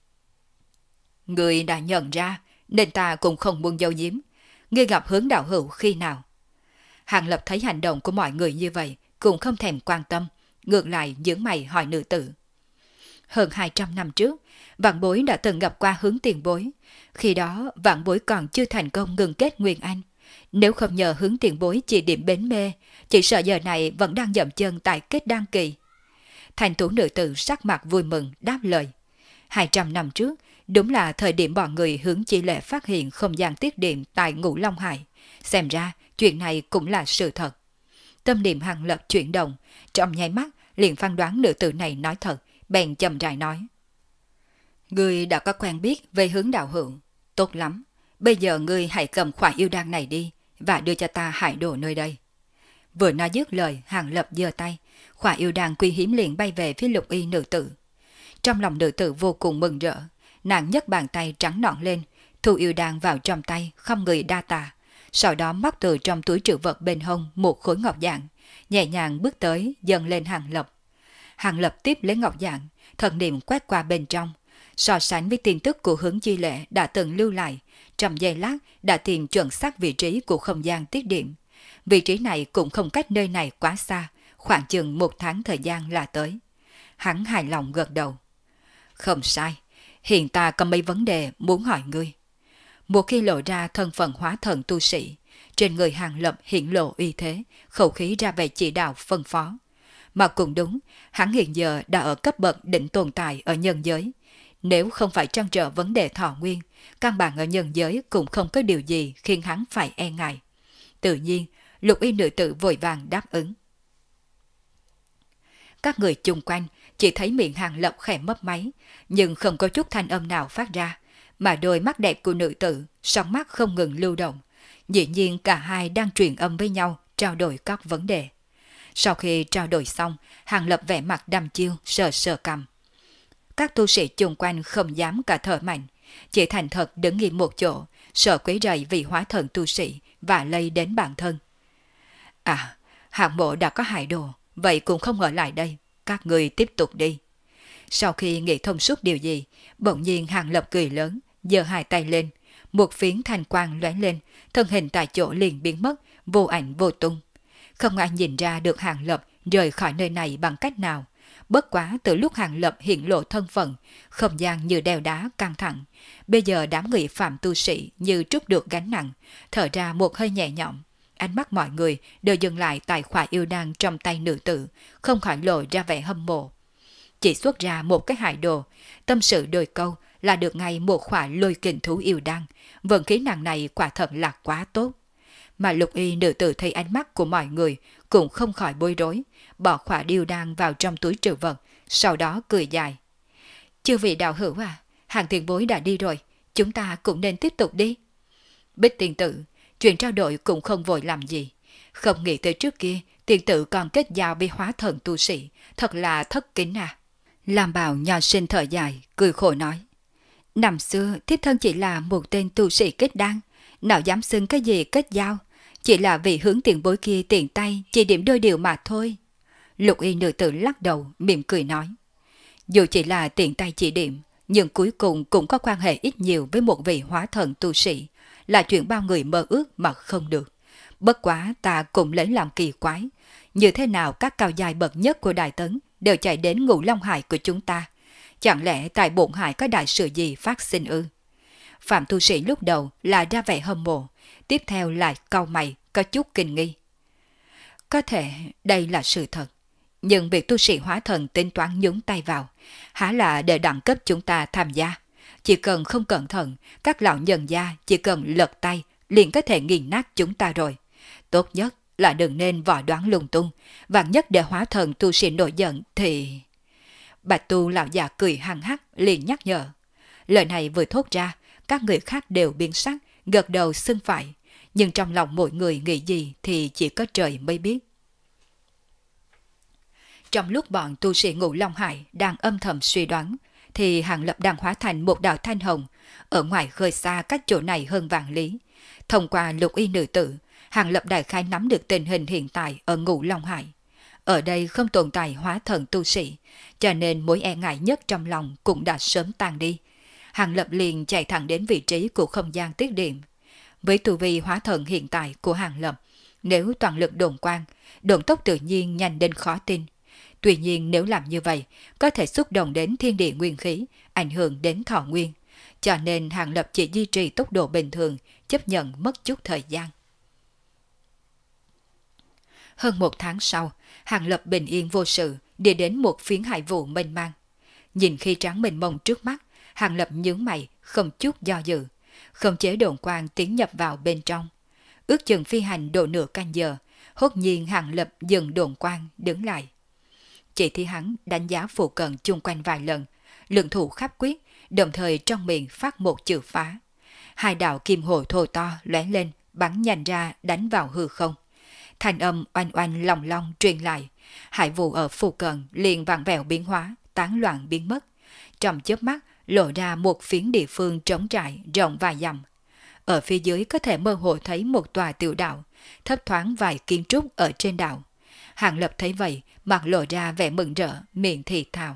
Người đã nhận ra, nên ta cũng không muốn giấu giếm. Ngươi gặp Hướng đạo hữu khi nào? Hàng Lập thấy hành động của mọi người như vậy, cũng không thèm quan tâm, ngược lại nhướng mày hỏi nữ tử. Hơn 200 năm trước, vạn bối đã từng gặp qua Hướng tiền bối. Khi đó, vạn bối còn chưa thành công ngừng kết Nguyên Anh. Nếu không nhờ Hướng tiền bối chỉ điểm bến mê, chỉ sợ giờ này vẫn đang dậm chân tại kết đan kỳ. Thành tú nữ tử sắc mặt vui mừng đáp lời. 200 năm trước, đúng là thời điểm bọn người Hướng Chi Lệ phát hiện không gian tiết điểm tại Ngũ Long Hải. Xem ra, chuyện này cũng là sự thật. Tâm niệm Hàng Lập chuyển động, trong nháy mắt liền phán đoán nữ tử này nói thật, bèn chậm rãi nói. Ngươi đã có quen biết về Hướng đạo hữu, tốt lắm. Bây giờ ngươi hãy cầm khỏa yêu đan này đi và đưa cho ta hải đồ nơi đây. Vừa nói dứt lời, Hàng Lập giơ tay, khỏa yêu đan quý hiếm liền bay về phía lục y nữ tử. Trong lòng nữ tử vô cùng mừng rỡ, nàng nhấc bàn tay trắng nõn lên, thu yêu đan vào trong tay, không người đa tạ. Sau đó móc từ trong túi trữ vật bên hông một khối ngọc dạng, nhẹ nhàng bước tới dâng lên Hàng Lập. Hàng Lập tiếp lấy ngọc dạng, thần niệm quét qua bên trong, so sánh với tin tức của Hướng Chi Lệ đã từng lưu lại, trong giây lát đã tìm chuẩn xác vị trí của không gian tiết điểm. Vị trí này cũng không cách nơi này quá xa, khoảng chừng 1 tháng thời gian là tới. Hắn hài lòng gật đầu. Không sai, hiện ta có mấy vấn đề muốn hỏi ngươi. Một khi lộ ra thân phận hóa thần tu sĩ, trên người Hàng Lập hiện lộ uy thế, khẩu khí ra về chỉ đạo phân phó. Mà cũng đúng, hắn hiện giờ đã ở cấp bậc đỉnh tồn tại ở nhân giới. Nếu không phải trăn trở vấn đề thọ nguyên, căn bản ở nhân giới cũng không có điều gì khiến hắn phải e ngại. Tự nhiên, lục y nữ tử vội vàng đáp ứng. Các người chung quanh chỉ thấy miệng Hàng Lập khẽ mấp máy, nhưng không có chút thanh âm nào phát ra, mà đôi mắt đẹp của nữ tử, sóng mắt không ngừng lưu động. Dĩ nhiên cả hai đang truyền âm với nhau, trao đổi các vấn đề. Sau khi trao đổi xong, Hàng Lập vẻ mặt đăm chiêu, sờ sờ cằm. Các tu sĩ chung quanh không dám cả thở mạnh, chỉ thành thật đứng yên một chỗ, sợ quấy rầy vị hóa thần tu sĩ và lây đến bản thân. À, hạng mộ đã có hại đồ, vậy cũng không ở lại đây, các người tiếp tục đi. Sau khi nghĩ thông suốt điều gì, bỗng nhiên Hàng Lập cười lớn, giơ hai tay lên, một phiến thanh quang lóe lên, thân hình tại chỗ liền biến mất, vô ảnh vô tung. Không ai nhìn ra được Hàng Lập rời khỏi nơi này bằng cách nào. Bất quá từ lúc Hàng Lập hiện lộ thân phận, không gian như đeo đá căng thẳng. Bây giờ đám người phạm tu sĩ như trút được gánh nặng, thở ra một hơi nhẹ nhõm. Ánh mắt mọi người đều dừng lại tại khỏa yêu đan trong tay nữ tử, không khỏi lộ ra vẻ hâm mộ. Chỉ xuất ra một cái hải đồ, tâm sự đôi câu là được ngay một khỏa lôi kình thú yêu đan. Vận khí nàng này quả thật là quá tốt. Mà lục y nữ tử thấy ánh mắt của mọi người cũng không khỏi bối rối, bỏ khỏa yêu đan vào trong túi trữ vật, sau đó cười dài. Chư vị đạo hữu à, Hàng tiền bối đã đi rồi, chúng ta cũng nên tiếp tục đi. Bích tiền tử, chuyện trao đổi cũng không vội làm gì. Không nghĩ tới trước kia, tiền tử còn kết giao với hóa thần tu sĩ, thật là thất kính à. Làm Bảo nho sinh thở dài, cười khổ nói. Năm xưa, thiếp thân chỉ là một tên tu sĩ kết đan, nào dám xưng cái gì kết giao, chỉ là vì Hướng tiền bối kia tiện tay chỉ điểm đôi điều mà thôi. Lục y nữ tử lắc đầu, mỉm cười nói. Dù chỉ là tiện tay chỉ điểm, nhưng cuối cùng cũng có quan hệ ít nhiều với một vị hóa thần tu sĩ, là chuyện bao người mơ ước mà không được. Bất quá ta cũng lấy làm kỳ quái, như thế nào các cao giai bậc nhất của Đại Tấn đều chạy đến Ngũ Long Hải của chúng ta, Chẳng lẽ tại bổn hải có đại sự gì phát sinh ư? Phạm tu sĩ lúc đầu là ra vẻ hâm mộ, tiếp theo lại cau mày, có chút kinh nghi. Có thể đây là sự thật, nhưng việc tu sĩ hóa thần tính toán nhúng tay vào, há là để đẳng cấp chúng ta tham gia. Chỉ cần không cẩn thận, các lão nhân gia chỉ cần lật tay liền có thể nghiền nát chúng ta rồi. Tốt nhất là đừng nên vò đoán lung tung, vạn nhất để hóa thần tu sĩ nổi giận thì... Bạch tu lão già cười hăng hắc liền nhắc nhở. Lời này vừa thốt ra, các người khác đều biến sắc, gật đầu xưng phải. Nhưng trong lòng mỗi người nghĩ gì thì chỉ có trời mới biết. Trong lúc bọn tu sĩ Ngũ Long Hải đang âm thầm suy đoán, thì Hàng Lập đang hóa thành một đạo thanh hồng, ở ngoài khơi xa cách chỗ này hơn vạn lý. Thông qua lục y nữ tử, Hàng Lập đại khái nắm được tình hình hiện tại ở Ngũ Long Hải. Ở đây không tồn tại hóa thần tu sĩ, cho nên mối e ngại nhất trong lòng cũng đã sớm tan đi. Hàng Lập liền chạy thẳng đến vị trí của không gian tiết điểm. Với tu vi hóa thần hiện tại của Hàng Lập, nếu toàn lực độn quang, độn tốc tự nhiên nhanh đến khó tin. Tuy nhiên nếu làm như vậy, có thể xúc động đến thiên địa nguyên khí, ảnh hưởng đến thọ nguyên. Cho nên Hàng Lập chỉ duy trì tốc độ bình thường, chấp nhận mất chút thời gian. Hơn 1 tháng sau, Hàng Lập bình yên vô sự, đi đến một phiến hải vụ mênh mang. Nhìn khi trắng mênh mông trước mắt, Hàng Lập nhướng mày, không chút do dự. Không chế độn quang tiến nhập vào bên trong. Ước chừng phi hành độ nửa canh giờ, hốt nhiên Hàng Lập dừng độn quang, đứng lại. Chỉ thấy hắn đánh giá phụ cận chung quanh vài lần, lượng thủ khắp quyết, đồng thời trong miệng phát một chữ phá. Hai đạo kim hồ thô to lóe lên, bắn nhanh ra đánh vào hư không. Thanh âm oanh oanh long long truyền lại, hải vụ ở phụ cận liền vặn vẹo biến hóa, tán loạn biến mất. Trong chớp mắt lộ ra một phiến địa phương trống trải rộng vài dặm. Ở phía dưới có thể mơ hồ thấy một tòa tiểu đảo, thấp thoáng vài kiến trúc ở trên đảo. Hàng Lập thấy vậy, mặt lộ ra vẻ mừng rỡ, miệng thì thào.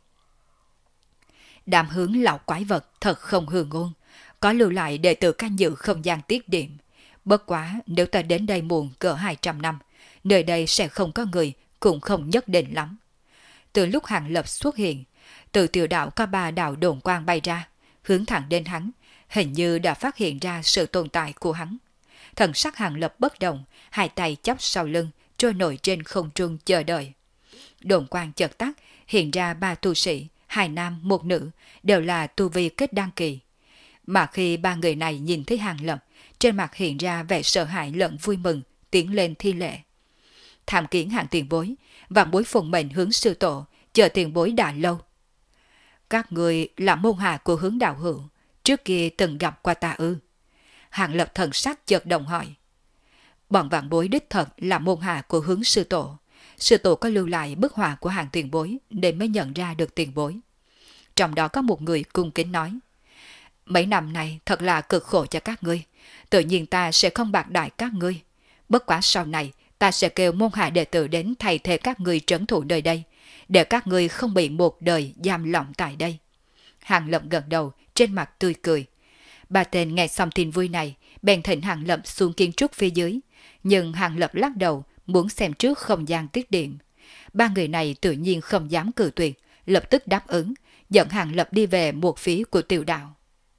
Đám hướng lão quái vật thật không hư ngôn, có lưu lại để tự canh giữ không gian tiết điểm. Bất quá nếu ta đến đây muộn cỡ 200 năm, nơi đây sẽ không có người, cũng không nhất định lắm. Từ lúc Hàng Lập xuất hiện, từ tiểu đảo có 3 đạo đồn quang bay ra, hướng thẳng đến hắn, hình như đã phát hiện ra sự tồn tại của hắn. Thần sắc Hàng Lập bất động, hai tay chắp sau lưng, trôi nổi trên không trung chờ đợi. Đồn quang chợt tắt, hiện ra 3 tu sĩ, 2 nam 1 nữ, đều là tu vi kết đăng kỳ. Mà khi 3 người này nhìn thấy Hàng Lập, trên mặt hiện ra vẻ sợ hãi lẫn vui mừng, tiến lên thi lễ. Tham kiến Hàng tiền bối, vạn bối phụng mệnh hướng sư tổ, chờ tiền bối đã lâu. Các người là môn hạ của Hướng đạo hữu, trước kia từng gặp qua ta ư? Hàng Lập thần sắc chợt động hỏi. Bọn vạn bối đích thật là môn hạ của Hướng sư tổ. Sư tổ có lưu lại bức họa của Hàng tiền bối để mới nhận ra được tiền bối. Trong đó có một người cung kính nói. Mấy năm này thật là cực khổ cho các ngươi. Tự nhiên ta sẽ không bạc đại các ngươi. Bất quá sau này ta sẽ kêu môn hạ đệ tử đến thay thế các ngươi trấn thủ nơi đây, để các ngươi không bị một đời giam lỏng tại đây. Hàng Lập gật đầu, trên mặt tươi cười. Ba tên nghe xong tin vui này, bèn thỉnh Hàng Lập xuống kiến trúc phía dưới. Nhưng Hàng Lập lắc đầu, muốn xem trước không gian tiết điện. 3 người này tự nhiên không dám cự tuyệt, lập tức đáp ứng, dẫn Hàng Lập đi về một phía của tiểu đạo.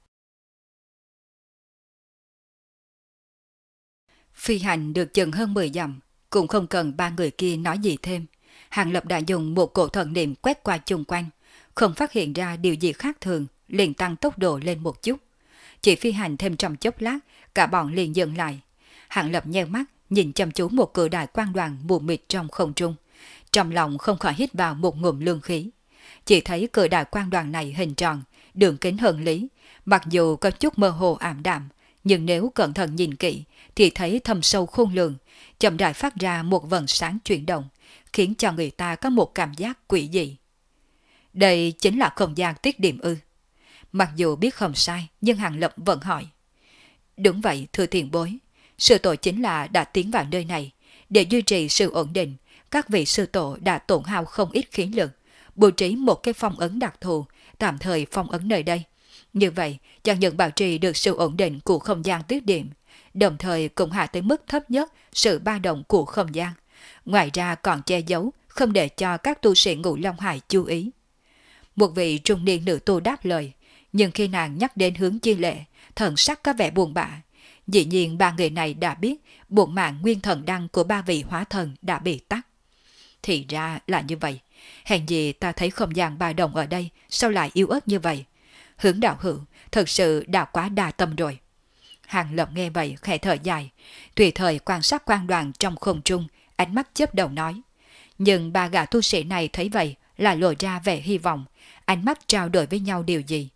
Phi hành được chừng hơn 10 dặm, cũng không cần 3 người kia nói gì thêm. Hàng Lập đã dùng một cổ thần niệm quét qua chung quanh, không phát hiện ra điều gì khác thường, liền tăng tốc độ lên một chút. Chỉ phi hành thêm trong chốc lát, cả bọn liền dừng lại. Hàng Lập nheo mắt, nhìn chăm chú một cự đại quang đoàn mù mịt trong không trung. Trong lòng không khỏi hít vào một ngụm lương khí. Chỉ thấy cự đại quang đoàn này hình tròn, đường kính hơn lý, mặc dù có chút mơ hồ ảm đạm, nhưng nếu cẩn thận nhìn kỹ thì thấy thâm sâu khôn lường, chậm rãi phát ra một vầng sáng chuyển động, khiến cho người ta có một cảm giác quỷ dị. Đây chính là không gian tiết điểm ư? Mặc dù biết không sai, nhưng Hàng Lập vẫn hỏi. Đúng vậy, thưa tiền bối. Sư tổ chính là đã tiến vào nơi này. Để duy trì sự ổn định, các vị sư tổ đã tổn hao không ít khí lực, bố trí một cái phong ấn đặc thù, tạm thời phong ấn nơi đây. Như vậy, chẳng những bảo trì được sự ổn định của không gian tiết điểm, đồng thời cũng hạ tới mức thấp nhất sự ba động của không gian. Ngoài ra còn che giấu, không để cho các tu sĩ Ngũ Long Hải chú ý. Một vị trung niên nữ tu đáp lời, nhưng khi nàng nhắc đến Hướng Chi Lệ, thần sắc có vẻ buồn bã. Dĩ nhiên ba người này đã biết bổn mạng nguyên thần đăng của ba vị hóa thần đã bị tắt. Thì ra là như vậy. Hèn gì ta thấy không gian ba đồng ở đây sao lại yếu ớt như vậy. Hướng đạo hữu thật sự đã quá đa tâm rồi. Hàng Lập nghe vậy khẽ thở dài, tùy thời quan sát quan đoàn trong không trung, ánh mắt chớp đầu nói. Nhưng ba gã tu sĩ này thấy vậy là lộ ra vẻ hy vọng, ánh mắt trao đổi với nhau điều gì.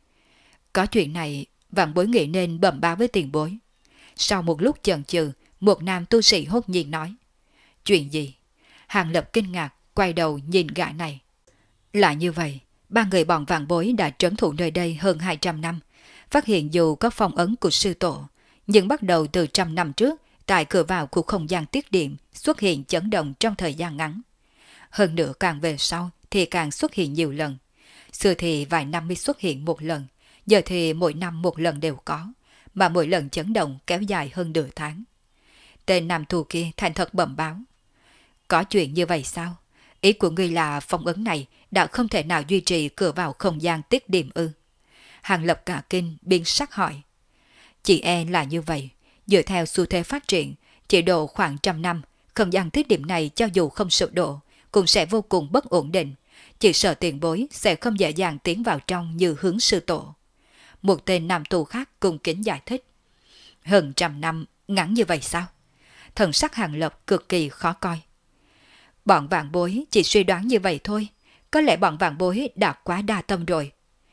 Có chuyện này, vạn bối nghĩ nên bẩm báo với tiền bối. Sau một lúc chần chừ, một nam tu sĩ hốt nhiên nói. Chuyện gì? Hàng Lập kinh ngạc, quay đầu nhìn gã này. Là như vậy, ba người bọn vạn bối đã trấn thủ nơi đây hơn 200 năm, phát hiện dù có phong ấn của sư tổ, nhưng bắt đầu từ 100 năm trước, tại cửa vào của không gian tiết điểm xuất hiện chấn động trong thời gian ngắn. Hơn nữa càng về sau thì càng xuất hiện nhiều lần. Xưa thì vài năm mới xuất hiện một lần, giờ thì mỗi năm một lần đều có, mà mỗi lần chấn động kéo dài hơn nửa tháng. Tên nam tù kia thành thật bẩm báo. Có chuyện như vậy sao? Ý của ngươi là phong ấn này đã không thể nào duy trì cửa vào không gian tiết điểm ư? Hàng Lập cả kinh biến sắc hỏi. Chỉ e là như vậy, dựa theo xu thế phát triển, chỉ độ khoảng 100 năm, không gian tiết điểm này cho dù không sụp đổ, cũng sẽ vô cùng bất ổn định, chỉ sợ tiền bối sẽ không dễ dàng tiến vào trong như Hướng sư tổ. Một tên nam tù khác cùng kính giải thích. Hơn 100 năm, ngắn như vậy sao? Thần sắc Hàng Lập cực kỳ khó coi. Bọn vạn bối chỉ suy đoán như vậy thôi, có lẽ bọn vạn bối đã quá đa tâm rồi.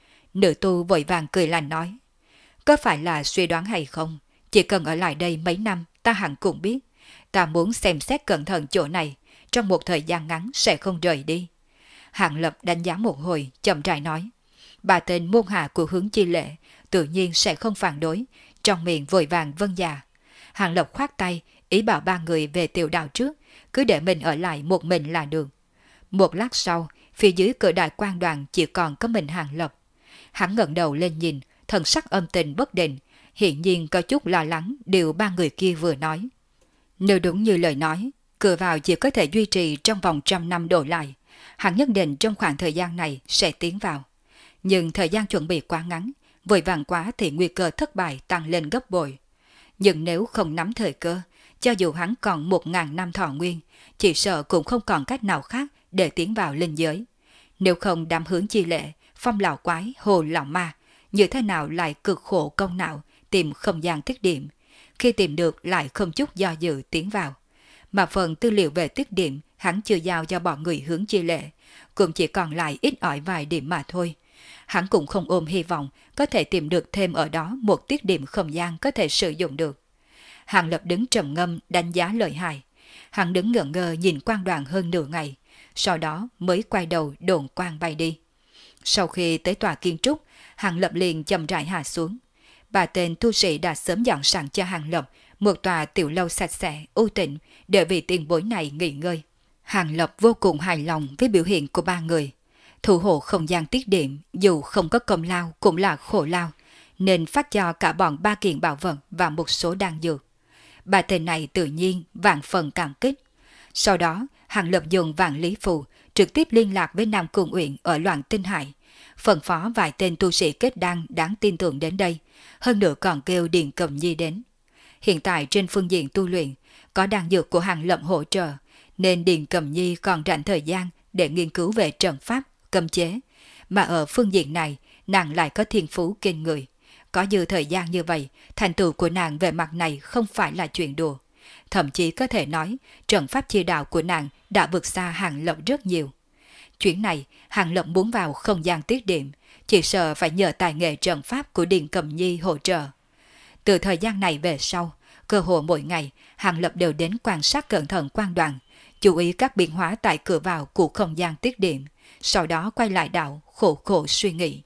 Nữ tu vội vàng cười lạnh nói. Có phải là suy đoán hay không, chỉ cần ở lại đây mấy năm ta hẳn cũng biết. Ta muốn xem xét cẩn thận chỗ này, trong một thời gian ngắn sẽ không rời đi. Hàng Lập đánh giá một hồi, chậm rãi nói. Bà tên môn hạ của Hướng Chi Lệ tự nhiên sẽ không phản đối, trong miệng vội vàng vâng dạ. Hàng Lập khoát tay, ý bảo ba người về tiểu đạo trước, cứ để mình ở lại một mình là được. Một lát sau, phía dưới cửa đại quan đoàn chỉ còn có mình Hàng Lập. Hắn ngẩng đầu lên nhìn, thần sắc âm tình bất định, hiển nhiên có chút lo lắng điều ba người kia vừa nói. Nếu đúng như lời nói, cửa vào chỉ có thể duy trì trong vòng 100 năm đổ lại, hắn nhất định trong khoảng thời gian này sẽ tiến vào. Nhưng thời gian chuẩn bị quá ngắn, vội vàng quá thì nguy cơ thất bại tăng lên gấp bội. Nhưng nếu không nắm thời cơ, cho dù hắn còn 1000 năm thọ nguyên, chỉ sợ cũng không còn cách nào khác để tiến vào linh giới. Nếu không đám Hướng Chi Lệ, Phong lão quái, Hồ lão ma, như thế nào lại cực khổ công não tìm không gian tiết điểm, khi tìm được lại không chút do dự tiến vào. Mà phần tư liệu về tiết điểm hắn chưa giao cho bọn người Hướng Chi Lệ, cũng chỉ còn lại ít ỏi vài điểm mà thôi. Hắn cũng không ôm hy vọng có thể tìm được thêm ở đó một tiết điểm không gian có thể sử dụng được. Hàng Lập đứng trầm ngâm đánh giá lợi hại. Hắn đứng ngẩn ngơ nhìn quan đoàn hơn nửa ngày, sau đó mới quay đầu đồn quang bay đi. Sau khi tới tòa kiến trúc, Hàng Lập liền chậm rãi hạ xuống. Ba tên tu sĩ đã sớm dọn sẵn cho Hàng Lập một tòa tiểu lâu sạch sẽ, ưu tịnh để vị tiền bối này nghỉ ngơi. Hàng Lập vô cùng hài lòng với biểu hiện của ba người. Thủ hộ không gian tiết điểm dù không có công lao cũng là khổ lao, nên phát cho cả bọn 3 kiện bảo vật và một số đan dược. Ba tên này tự nhiên vạn phần cảm kích. Sau đó, Hàng Lập dùng vạn lý phù trực tiếp liên lạc với Nam Cung Uyển ở Loạn Tinh Hải, phân phó vài tên tu sĩ kết đan đáng tin tưởng đến đây, hơn nữa còn kêu Điền Cẩm Nhi đến. Hiện tại trên phương diện tu luyện, có đan dược của Hàng Lập hỗ trợ, nên Điền Cẩm Nhi còn rảnh thời gian để nghiên cứu về trận pháp, cấm chế. Mà ở phương diện này, nàng lại có thiên phú kinh người. Có dư thời gian như vậy, thành tựu của nàng về mặt này không phải là chuyện đùa. Thậm chí có thể nói, trận pháp chi đạo của nàng đã vượt xa Hàng Lập rất nhiều. Chuyến này, Hàng Lập muốn vào không gian tiết điểm, chỉ sợ phải nhờ tài nghệ trận pháp của Điền Cẩm Nhi hỗ trợ. Từ thời gian này về sau, cơ hội mỗi ngày, Hàng Lập đều đến quan sát cẩn thận quan đoàn, chú ý các biến hóa tại cửa vào của không gian tiết điểm, sau đó quay lại đảo khổ khổ suy nghĩ.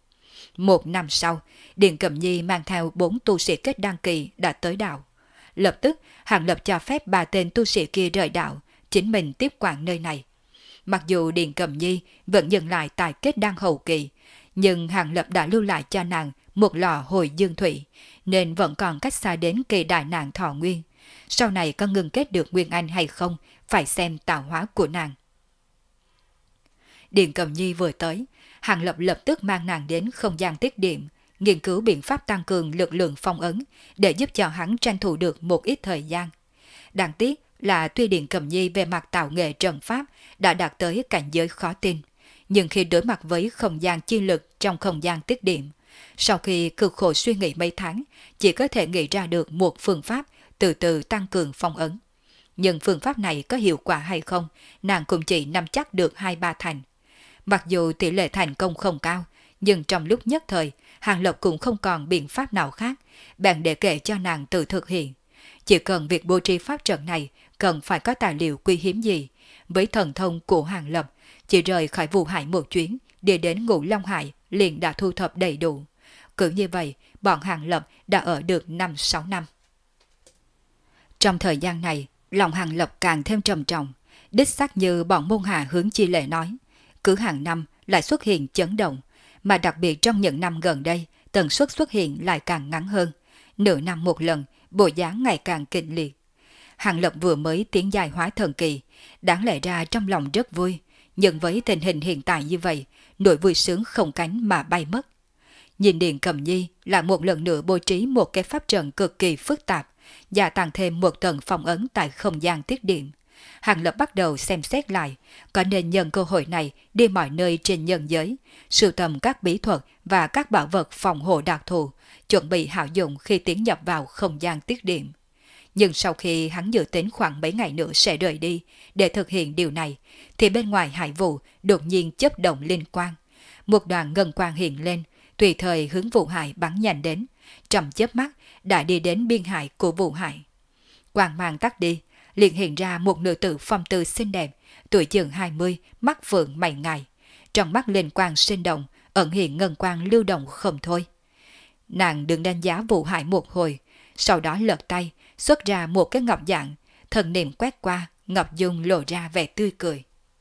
1 năm sau, Điền Cẩm Nhi mang theo 4 tu sĩ kết đăng kỳ đã tới đảo. Lập tức, Hàng Lập cho phép 3 tên tu sĩ kia rời đảo, chính mình tiếp quản nơi này. Mặc dù Điền Cẩm Nhi vẫn dừng lại tại kết đăng hậu kỳ, nhưng Hàng Lập đã lưu lại cho nàng một lò hồi dương thủy, nên vẫn còn cách xa đến kỳ đại nạn thọ nguyên. Sau này có ngừng kết được nguyên anh hay không, phải xem tạo hóa của nàng. Điền Cẩm Nhi vừa tới, Hàng Lập lập tức mang nàng đến không gian tiết điểm, nghiên cứu biện pháp tăng cường lực lượng phong ấn để giúp cho hắn tranh thủ được một ít thời gian. Đáng tiếc là tuy Điện Cầm Nhi về mặt tạo nghệ trận pháp đã đạt tới cảnh giới khó tin, nhưng khi đối mặt với không gian chi lực trong không gian tiết điểm, sau khi cực khổ suy nghĩ mấy tháng, chỉ có thể nghĩ ra được một phương pháp từ từ tăng cường phong ấn. Nhưng phương pháp này có hiệu quả hay không, nàng cũng chỉ nắm chắc được 2-3 thành. Mặc dù tỷ lệ thành công không cao, nhưng trong lúc nhất thời, Hàng Lập cũng không còn biện pháp nào khác, bèn để kệ cho nàng tự thực hiện. Chỉ cần việc bố trí pháp trận này cần phải có tài liệu quý hiếm gì. Với thần thông của Hàng Lập, chỉ rời khỏi Vũ Hải một chuyến, đi đến Ngũ Long Hải liền đã thu thập đầy đủ. Cứ như vậy, bọn Hàng Lập đã ở được 5-6 năm. Trong thời gian này, lòng Hàng Lập càng thêm trầm trọng. Đích xác như bọn môn hạ Hướng Chi Lệ nói, cứ hàng năm lại xuất hiện chấn động, mà đặc biệt trong những năm gần đây, tần suất xuất hiện lại càng ngắn hơn. Nửa năm một lần, bộ dáng ngày càng kịch liệt. Hàng Lập vừa mới tiến giai hóa thần kỳ, đáng lẽ ra trong lòng rất vui, nhưng với tình hình hiện tại như vậy, nỗi vui sướng không cánh mà bay mất. Nhìn Điện Cầm Nhi là một lần nữa bố trí một cái pháp trận cực kỳ phức tạp, gia tăng thêm một tầng phong ấn tại không gian tiết điểm. Hàng Lập bắt đầu xem xét lại, có nên nhân cơ hội này đi mọi nơi trên nhân giới, sưu tầm các bí thuật và các bảo vật phòng hộ đặc thù, chuẩn bị hảo dụng khi tiến nhập vào không gian tiết điểm. Nhưng sau khi hắn dự tính khoảng mấy ngày nữa sẽ rời đi để thực hiện điều này, thì bên ngoài hải vụ đột nhiên chớp động linh quang. Một đoàn ngân quang hiện lên, tùy thời hướng Vũ Hải bắn nhanh đến, trong chớp mắt đã đi đến biên hải của Vũ Hải. Quang mang tắt đi, liền hiện ra một nữ tử phong tư xinh đẹp, tuổi chừng 20, mắt phượng mày ngài. Trong mắt linh quang sinh động, ẩn hiện ngân quang lưu động không thôi. Nàng đứng đánh giá Vũ Hải một hồi, sau đó lật tay, xuất ra một cái ngọc dạng, thần niệm quét qua, ngọc dung lộ ra vẻ tươi cười.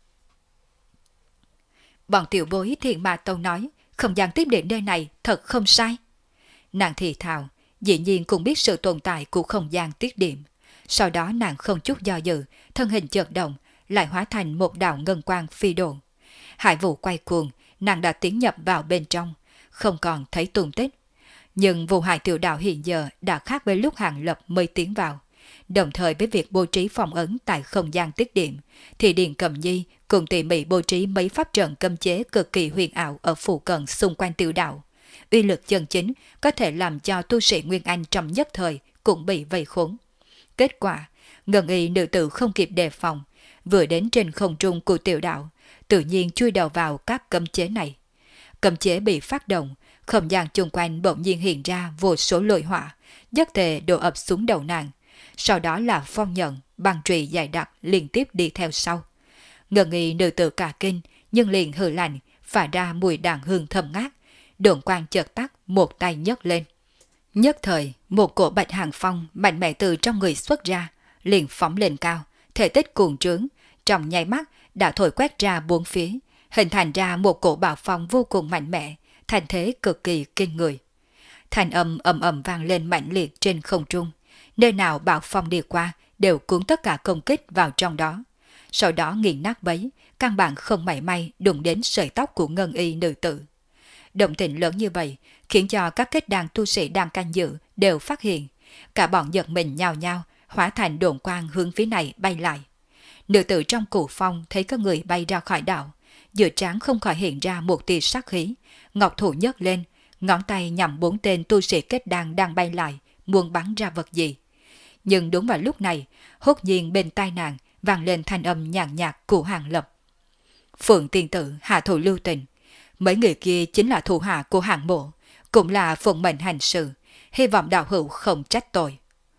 Bọn tiểu bối Thiện Ma Tông nói, không gian tiếp điện nơi này thật không sai. Nàng thì thào, dĩ nhiên cũng biết sự tồn tại của không gian tiết điểm. Sau đó nàng không chút do dự, thân hình chợt động, lại hóa thành một đạo ngân quang phi độn. Hải vụ quay cuồng, nàng đã tiến nhập vào bên trong, không còn thấy tung tích. Nhưng Vũ Hải tiểu đạo hiện giờ đã khác với lúc Hàng Lập mới tiến vào. Đồng thời với việc bố trí phòng ấn tại không gian tiết điểm, thì Điện Cầm Nhi cùng tỉ mỉ bố trí mấy pháp trận cấm chế cực kỳ huyền ảo ở phụ cận xung quanh tiểu đạo. Uy lực chân chính có thể làm cho tu sĩ Nguyên Anh trong nhất thời cũng bị vây khốn. Kết quả, ngân y nữ tử không kịp đề phòng, vừa đến trên không trung của tiểu đạo, tự nhiên chui đầu vào các cấm chế này. Cấm chế bị phát động, không gian chung quanh bỗng nhiên hiện ra vô số lôi hỏa, nhất tề đổ ập xuống đầu nàng. Sau đó là phong nhận, băng trụy dài đặc liên tiếp đi theo sau. Ngân y nữ tử cả kinh, nhưng liền hừ lạnh, phả ra mùi đàn hương thơm ngát. Độn quang chợt tắt, một tay nhấc lên. Nhất thời, một cổ bạch hàng phong mạnh mẽ từ trong người xuất ra, liền phóng lên cao, thể tích cuồng trướng, trong nháy mắt đã thổi quét ra bốn phía, hình thành ra một cổ bạo phong vô cùng mạnh mẽ, thành thế cực kỳ kinh người. Thanh âm ầm ầm vang lên mạnh liệt trên không trung, nơi nào bạo phong đi qua đều cuốn tất cả công kích vào trong đó. Sau đó nghiền nát bấy, căn bản không mảy may đụng đến sợi tóc của ngân y nữ tử. Động tĩnh lớn như vậy khiến cho các kết đàn tu sĩ đang canh giữ đều phát hiện, cả bọn giật mình nhào nhao, hóa thành độn quang hướng phía này bay lại. Nữ tử trong cụ phong thấy có người bay ra khỏi đảo, giữa trán không khỏi hiện ra một tia sát khí, ngọc thủ nhấc lên, ngón tay nhằm 4 tên tu sĩ kết đàn đang bay lại, muốn bắn ra vật gì. Nhưng đúng vào lúc này, hốt nhiên bên tai nàng vang lên thanh âm nhàn nhạt của Hàng Lập. Phượng tiên tử hạ thủ lưu tình, mấy người kia chính là thủ hạ của Hàng mộ, cũng là phụng mệnh hành sự, hy vọng đạo hữu không trách tội.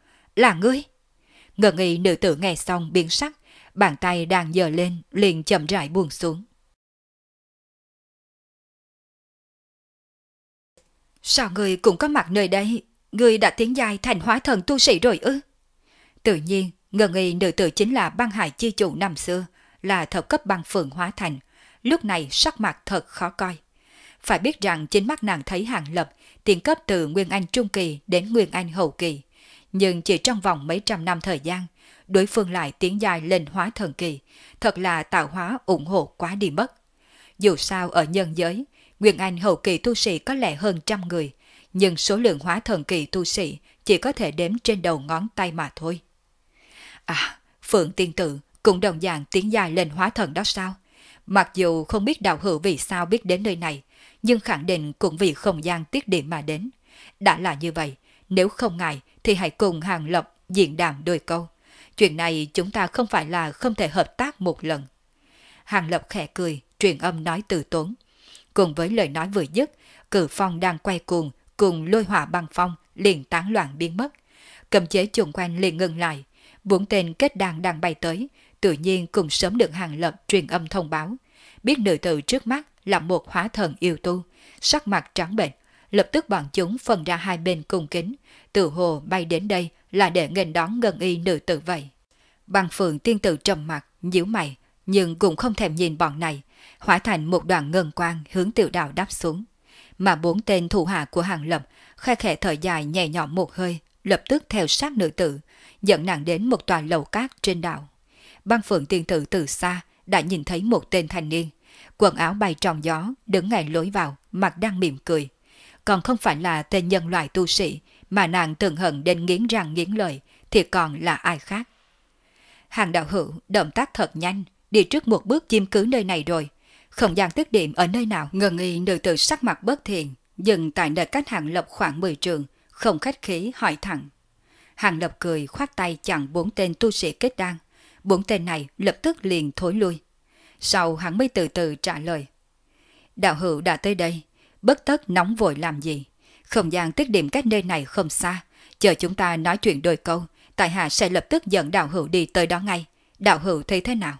Là ngươi? Ngân y nữ tử nghe xong biến sắc, bàn tay đang giơ lên liền chậm rãi buông xuống. Sao ngươi cũng có mặt nơi đây? Ngươi đã tiến giai thành hóa thần tu sĩ rồi ư? Tự nhiên, ngân y nữ tử chính là băng hải chi chủ năm xưa, là thập cấp băng phượng hóa thành, lúc này sắc mặt thật khó coi. Phải biết rằng chính mắt nàng thấy Hàng Lập tiến cấp từ Nguyên Anh Trung Kỳ đến Nguyên Anh Hậu Kỳ, nhưng chỉ trong vòng mấy trăm năm thời gian, đối phương lại tiến giai lên hóa thần kỳ, thật là tạo hóa ủng hộ quá đi mất. Dù sao ở nhân giới, Nguyên Anh hậu kỳ tu sĩ có lẽ hơn 100 người, nhưng số lượng hóa thần kỳ tu sĩ chỉ có thể đếm trên đầu ngón tay mà thôi. À, Phượng Tiên Tử cũng đồng dạng tiến dài lên hóa thần đó sao? Mặc dù không biết đạo hữu vì sao biết đến nơi này, nhưng khẳng định cũng vì không gian tiết điểm mà đến. Đã là như vậy, nếu không ngại thì hãy cùng Hàng Lập diễn đàm đôi câu. Chuyện này chúng ta không phải là không thể hợp tác một lần. Hàng Lập khẽ cười, truyền âm nói từ tốn. Cùng với lời nói vừa dứt, Cự Phong đang quay cuồng cùng lôi hỏa băng phong liền tán loạn biến mất. Cầm chế chung quanh liền ngừng lại. 4 tên kết đàn đang bay tới, tự nhiên cũng sớm được Hàng Lập truyền âm thông báo. Biết nữ tử trước mắt là một hóa thần yêu tu, sắc mặt trắng bệch, lập tức bọn chúng phân ra hai bên cung kính, tự hồ bay đến đây là để nghênh đón ngân y nữ tử vậy. Băng Phượng Tiên Tử trầm mặt, nhíu mày, nhưng cũng không thèm nhìn bọn này, hóa thành một đoàn ngân quang hướng tiểu đạo đáp xuống. Mà 4 tên thủ hạ của Hàng Lập khe khẽ thở dài nhẹ nhõm một hơi, lập tức theo sát nữ tử, dẫn nàng đến một tòa lầu cát trên đảo. Băng Phượng Tiên Tử từ xa đã nhìn thấy một tên thanh niên, quần áo bay trong gió, đứng ngay lối vào, mặt đang mỉm cười. Còn không phải là tên nhân loại tu sĩ mà nàng từng hận đến nghiến răng nghiến lợi, thì còn là ai khác. Hàng đạo hữu động tác thật nhanh, đi trước một bước chiếm cứ nơi này rồi. Không gian tiết điểm ở nơi nào? Ngân y nữ tử sắc mặt bất thiện, dừng tại nơi cách Hàng Lập khoảng 10 trượng, không khách khí hỏi thẳng. Hàng Lập cười khoát tay chặn 4 tên tu sĩ kết đan. 4 tên này lập tức liền thối lui. Sau hắn mới từ từ trả lời. Đạo hữu đã tới đây, bất tất nóng vội làm gì. Không gian tiết điểm cách nơi này không xa, chờ chúng ta nói chuyện đôi câu, tại hạ sẽ lập tức dẫn đạo hữu đi tới đó ngay. Đạo hữu thấy thế nào?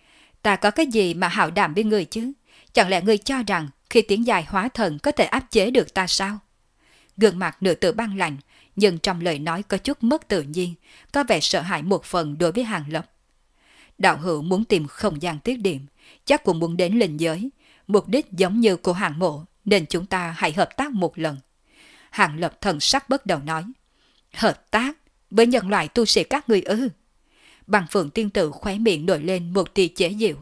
Ta có cái gì mà hảo đảm với người chứ? Chẳng lẽ người cho rằng khi tiếng dài hóa thần có thể áp chế được ta sao? Gương mặt nữ tử băng lạnh, nhưng trong lời nói có chút mất tự nhiên, có vẻ sợ hãi một phần đối với Hàng Lập. Đạo hữu muốn tìm không gian tiết điểm, chắc cũng muốn đến linh giới, mục đích giống như của Hàng Mộ, nên chúng ta hãy hợp tác một lần. Hàng Lập thần sắc bất đầu nói. Hợp tác? Với nhân loại tu sĩ các người ư? Băng Phượng Tiên Tử khóe miệng nổi lên một tia chế giễu.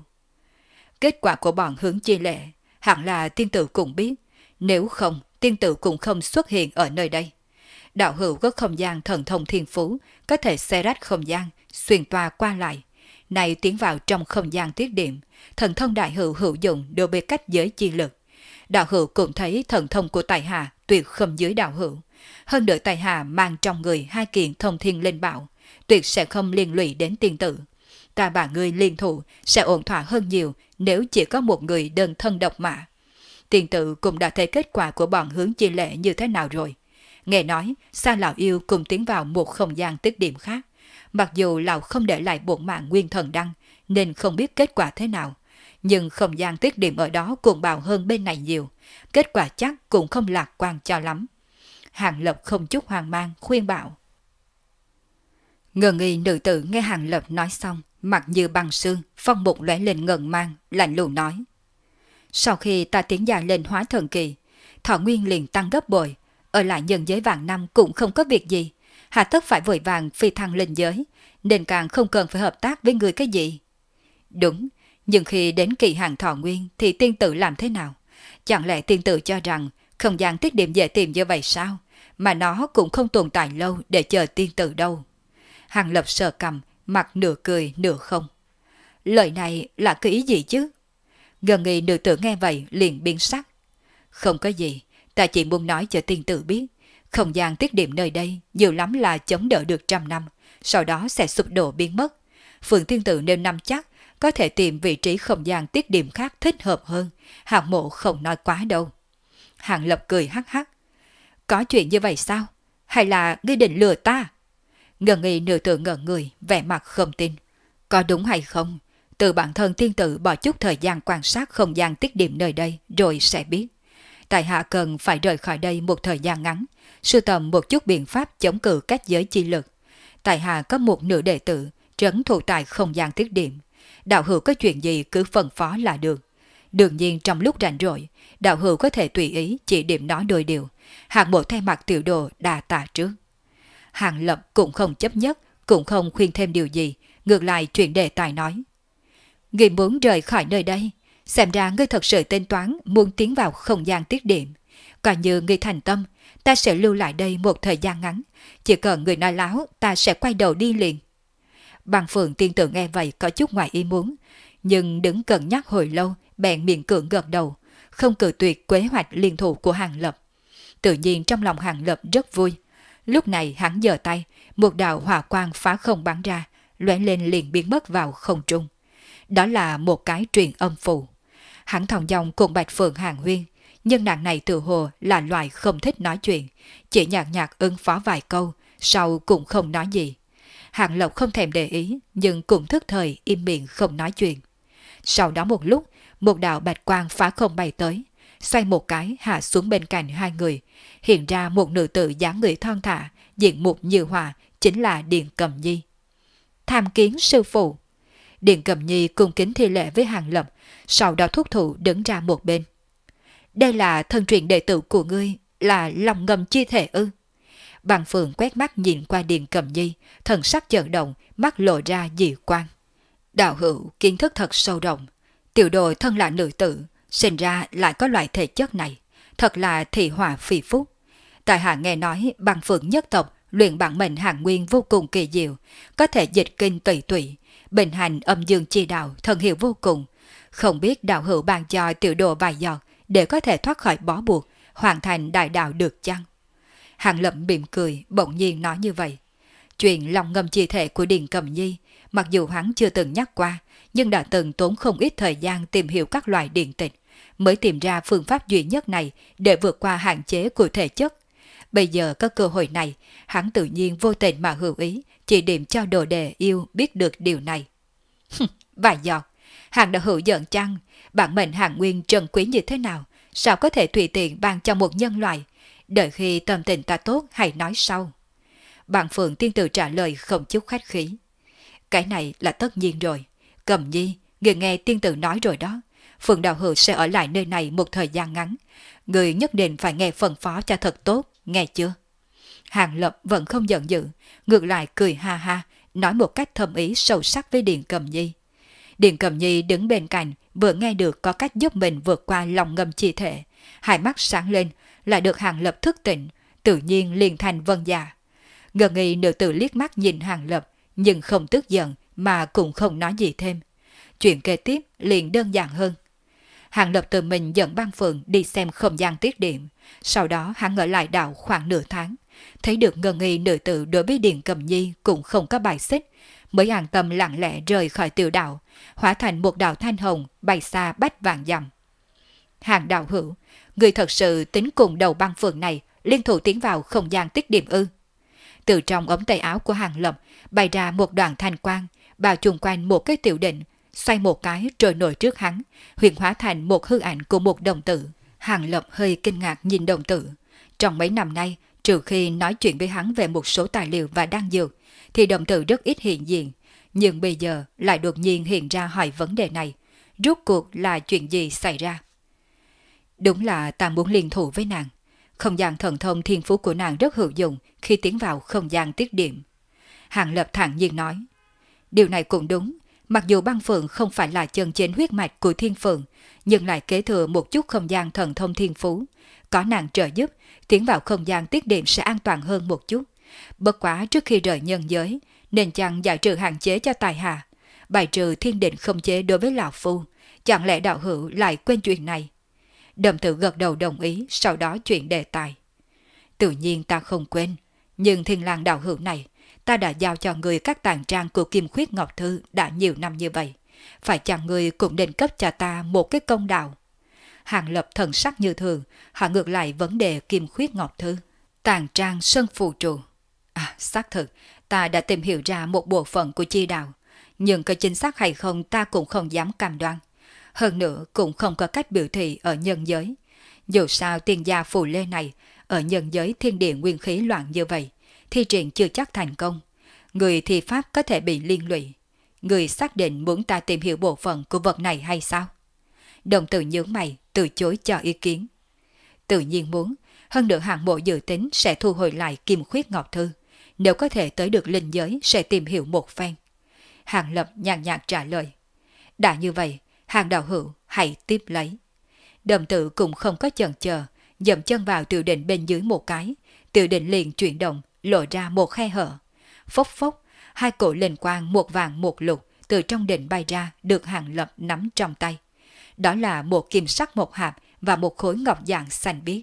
Kết quả của bọn Hướng Chi Lệ, hẳn là tiên tử cũng biết, nếu không, tiên tử cũng không xuất hiện ở nơi đây. Đạo hữu có không gian thần thông thiên phú, có thể xé rách không gian, xuyên toa qua lại. Này tiến vào trong không gian tiết điểm, thần thông đại hữu hữu dụng đối với cách giới chi lực. Đạo hữu cũng thấy thần thông của tài hạ tuyệt không dưới đạo hữu. Hơn nữa tài hạ mang trong người 2 kiện thông thiên linh bảo, tuyệt sẽ không liên lụy đến tiên tử. Cả ba người liên thủ sẽ ổn thỏa hơn nhiều nếu chỉ có một người đơn thân độc mã. Tiên tử cũng đã thấy kết quả của bọn Hướng Chi Lệ như thế nào rồi. Nghe nói, Sa lão yêu cùng tiến vào một không gian tiết điểm khác. Mặc dù lão không để lại bổn mạng nguyên thần đăng, nên không biết kết quả thế nào. Nhưng không gian tiết điểm ở đó cuồng bạo hơn bên này nhiều. Kết quả chắc cũng không lạc quan cho lắm. Hàng Lập không chút hoang mang khuyên bảo. Ngân y nữ tử nghe Hàng Lập nói xong, mặt như băng sương, phong bụng lóe lên ngần mang, lạnh lùng nói. Sau khi ta tiến dài lên hóa thần kỳ, thọ nguyên liền tăng gấp bội, ở lại nhân giới vạn năm cũng không có việc gì, hà tất phải vội vàng phi thăng lên giới, nên càng không cần phải hợp tác với người cái gì. Đúng, nhưng khi đến kỳ hạn thọ nguyên thì tiên tử làm thế nào? Chẳng lẽ tiên tử cho rằng không gian tiết điểm dễ tìm như vậy sao? Mà nó cũng không tồn tại lâu để chờ tiên tử đâu. Hàng Lập sờ cằm, mặt nửa cười nửa không. Lời này là cái ý gì chứ? Ngân y nữ tử nghe vậy liền biến sắc. Không có gì, ta chỉ muốn nói cho tiên tử biết, không gian tiết điểm nơi đây nhiều lắm là chống đỡ được 100 năm, sau đó sẽ sụp đổ biến mất. Phượng tiên tử nếu nắm chắc có thể tìm vị trí không gian tiết điểm khác thích hợp hơn, Hàng Mộ không nói quá đâu. Hàng Lập cười hắc hắc. Có chuyện như vậy sao? Hay là ngươi định lừa ta? Ngân y nữ tử ngẩn người, vẻ mặt không tin. Có đúng hay không? Từ bản thân tiên tử bỏ chút thời gian quan sát không gian tiết điểm nơi đây rồi sẽ biết. Tại hạ cần phải rời khỏi đây một thời gian ngắn, sưu tầm một chút biện pháp chống cự cách giới chi lực. Tại hạ có một nửa đệ tử trấn thủ tại không gian tiết điểm. Đạo hữu có chuyện gì cứ phân phó là được. Đương nhiên trong lúc rảnh rỗi, đạo hữu có thể tùy ý chỉ điểm nó đôi điều. Hàng Mộ thay mặt tiểu đồ đà tạ trước. Hàng Lập cũng không chấp nhất, cũng không khuyên thêm điều gì, ngược lại chuyển đề tài nói. Ngươi muốn rời khỏi nơi đây, Xem ra ngươi thật sự tính toán muốn tiến vào không gian tiết điểm. Coi như ngươi thành tâm, ta sẽ lưu lại đây một thời gian ngắn. Chỉ cần người nói láo, ta sẽ quay đầu đi liền. Băng Phượng tiên tử nghe vậy có chút ngoài ý muốn, nhưng đứng cân nhắc hồi lâu, bèn miệng cưỡng gật đầu, không cự tuyệt kế hoạch liên thủ của Hàng Lập. Tự nhiên trong lòng Hàng Lập rất vui. Lúc này hắn giơ tay, một đạo hỏa quang phá không bắn ra, lóe lên liền biến mất vào không trung. Đó là một cái truyền âm phù. Hắn thòng dòng cùng Bạch Phượng Hàng Huyên, nhưng nàng này tự hồ là loại không thích nói chuyện, chỉ nhạt nhạt ứng phó vài câu, sau cũng không nói gì. Hàng Lập không thèm để ý, nhưng cũng thức thời im miệng không nói chuyện. Sau đó một lúc, một đạo bạch quang phá không bay tới, xoay một cái hạ xuống bên cạnh hai người, hiện ra một nữ tử dáng người thon thả, diện mục như hòa, chính là Điền Cầm Nhi. Tham kiến sư phụ. Điền Cầm Nhi cung kính thi lễ với Hàng Lập, sau đó thúc thủ đứng ra một bên. Đây là thân truyền đệ tử của ngươi, là lòng ngầm chi thể ư? Băng Phượng quét mắt nhìn qua Điền Cầm Nhi, thần sắc chợt động, mắt lộ ra dị quan. Đạo hữu kiến thức thật sâu rộng, tiểu đồ thân là nữ tử, sinh ra lại có loại thể chất này, thật là thị họa phi phúc. Tại hạ nghe nói Băng Phượng nhất tộc luyện bản mệnh hàn nguyên vô cùng kỳ diệu, có thể dịch kinh tùy tụy, bình hành âm dương chi đạo thần hiệu vô cùng. Không biết đạo hữu ban cho tiểu đồ vài giọt để có thể thoát khỏi bó buộc, hoàn thành đại đạo được chăng? Hàng Lập mỉm cười, bỗng nhiên nói như vậy. Chuyện lòng ngầm chi thể của Điền Cầm Nhi, mặc dù hắn chưa từng nhắc qua, nhưng đã từng tốn không ít thời gian tìm hiểu các loại điện tịch, mới tìm ra phương pháp duy nhất này để vượt qua hạn chế của thể chất. Bây giờ có cơ hội này, hắn tự nhiên vô tình mà hữu ý, chỉ điểm cho đồ đệ yêu biết được điều này. Vài giọt, Hàng đạo hữu giận chăng? Bản mệnh Hàn Nguyên trân quý như thế nào, sao có thể tùy tiện ban cho một nhân loại? Đợi khi tâm tình ta tốt hãy nói sau. Băng Phượng tiên tử trả lời không chút khách khí. Cái này là tất nhiên rồi. Cầm Nhi, người nghe tiên tử nói rồi đó. Phượng đạo hữu sẽ ở lại nơi này một thời gian ngắn. Người nhất định phải nghe phân phó cho thật tốt, nghe chưa? Hàng Lập vẫn không giận dữ, ngược lại cười ha ha, nói một cách thâm ý sâu sắc với Điền Cầm Nhi. Điền Cầm Nhi đứng bên cạnh, vừa nghe được có cách giúp mình vượt qua lòng ngầm chi thể, hai mắt sáng lên, lại được Hàng Lập thức tỉnh, tự nhiên liền thành vân dạ. Ngờ nghi nữ tử liếc mắt nhìn Hàng Lập, nhưng không tức giận mà cũng không nói gì thêm. Chuyện kế tiếp liền đơn giản hơn. Hàng Lập tự mình dẫn Băng Phượng đi xem không gian tiết điểm, sau đó hắn ở lại đảo khoảng nửa tháng, thấy được ngờ nghi nữ tử đối với Điền Cầm Nhi cũng không có bài xích, mới an tâm lặng lẽ rời khỏi tiểu đảo, hóa thành một đạo thanh hồng bay xa bách vạn dặm. Hàng đạo hữu, người thật sự tính cùng đầu Băng Phượng này liên thủ tiến vào không gian tiết điểm ư? Từ trong ống tay áo của Hàng Lập bay ra một đoàn thanh quang, bao trùm quanh một cái tiểu định, xoay một cái rồi nổi trước hắn, huyền hóa thành một hư ảnh của một đồng tử. Hàng Lập hơi kinh ngạc nhìn đồng tử. Trong mấy năm nay, trừ khi nói chuyện với hắn về một số tài liệu và đan dược, thì đồng tử rất ít hiện diện. Nhưng bây giờ lại đột nhiên hiện ra hỏi vấn đề này. Rốt cuộc là chuyện gì xảy ra? Đúng là ta muốn liên thủ với nàng. Không gian thần thông thiên phú của nàng rất hữu dụng khi tiến vào không gian tiết điểm. Hàng Lập thản nhiên nói. Điều này cũng đúng. Mặc dù Băng Phượng không phải là chân chính huyết mạch của Thiên Phượng, nhưng lại kế thừa một chút không gian thần thông thiên phú. Có nàng trợ giúp, tiến vào không gian tiết điểm sẽ an toàn hơn một chút. Bất quá trước khi rời nhân giới, nên chăng giải trừ hạn chế cho tài hạ, bài trừ thiên định không chế đối với lão phu. Chẳng lẽ đạo hữu lại quên chuyện này? Đồng tử gật đầu đồng ý, sau đó chuyển đề tài. Tự nhiên ta không quên, nhưng Thiên Lang đạo hữu này, ta đã giao cho người các tàn trang của Kim Khuyết Ngọc Thư đã nhiều năm như vậy. Phải chăng người cũng nên cấp cho ta một cái công đạo? Hàng Lập thần sắc như thường, hạ ngược lại vấn đề Kim Khuyết Ngọc Thư. Tàn trang sân phù trụ. Xác thực, ta đã tìm hiểu ra một bộ phận của chi đạo, nhưng có chính xác hay không ta cũng không dám cam đoan. Hơn nữa cũng không có cách biểu thị ở nhân giới. Dù sao tiên gia phù lê này, ở nhân giới thiên địa nguyên khí loạn như vậy, thi triển chưa chắc thành công. Người thi pháp có thể bị liên lụy. Người xác định muốn ta tìm hiểu bộ phận của vật này hay sao? Đồng tử nhướng mày, từ chối cho ý kiến. Tự nhiên muốn, hơn nữa hạng bộ dự tính sẽ thu hồi lại Kim Khuyết Ngọc Thư. Nếu có thể tới được linh giới sẽ tìm hiểu một phen. Hàng Lập nhàn nhạt trả lời. Đã như vậy, Hàng đạo hữu, hãy tiếp lấy. Đồng tử cũng không có chần chờ, dậm chân vào tiểu định bên dưới một cái, tiểu định liền chuyển động, lộ ra một khe hở. Phốc phốc, hai cổ linh quang một vàng một lục từ trong định bay ra, được Hàng Lập nắm trong tay. Đó là một kim sắc một hạp và một khối ngọc dạng xanh biếc.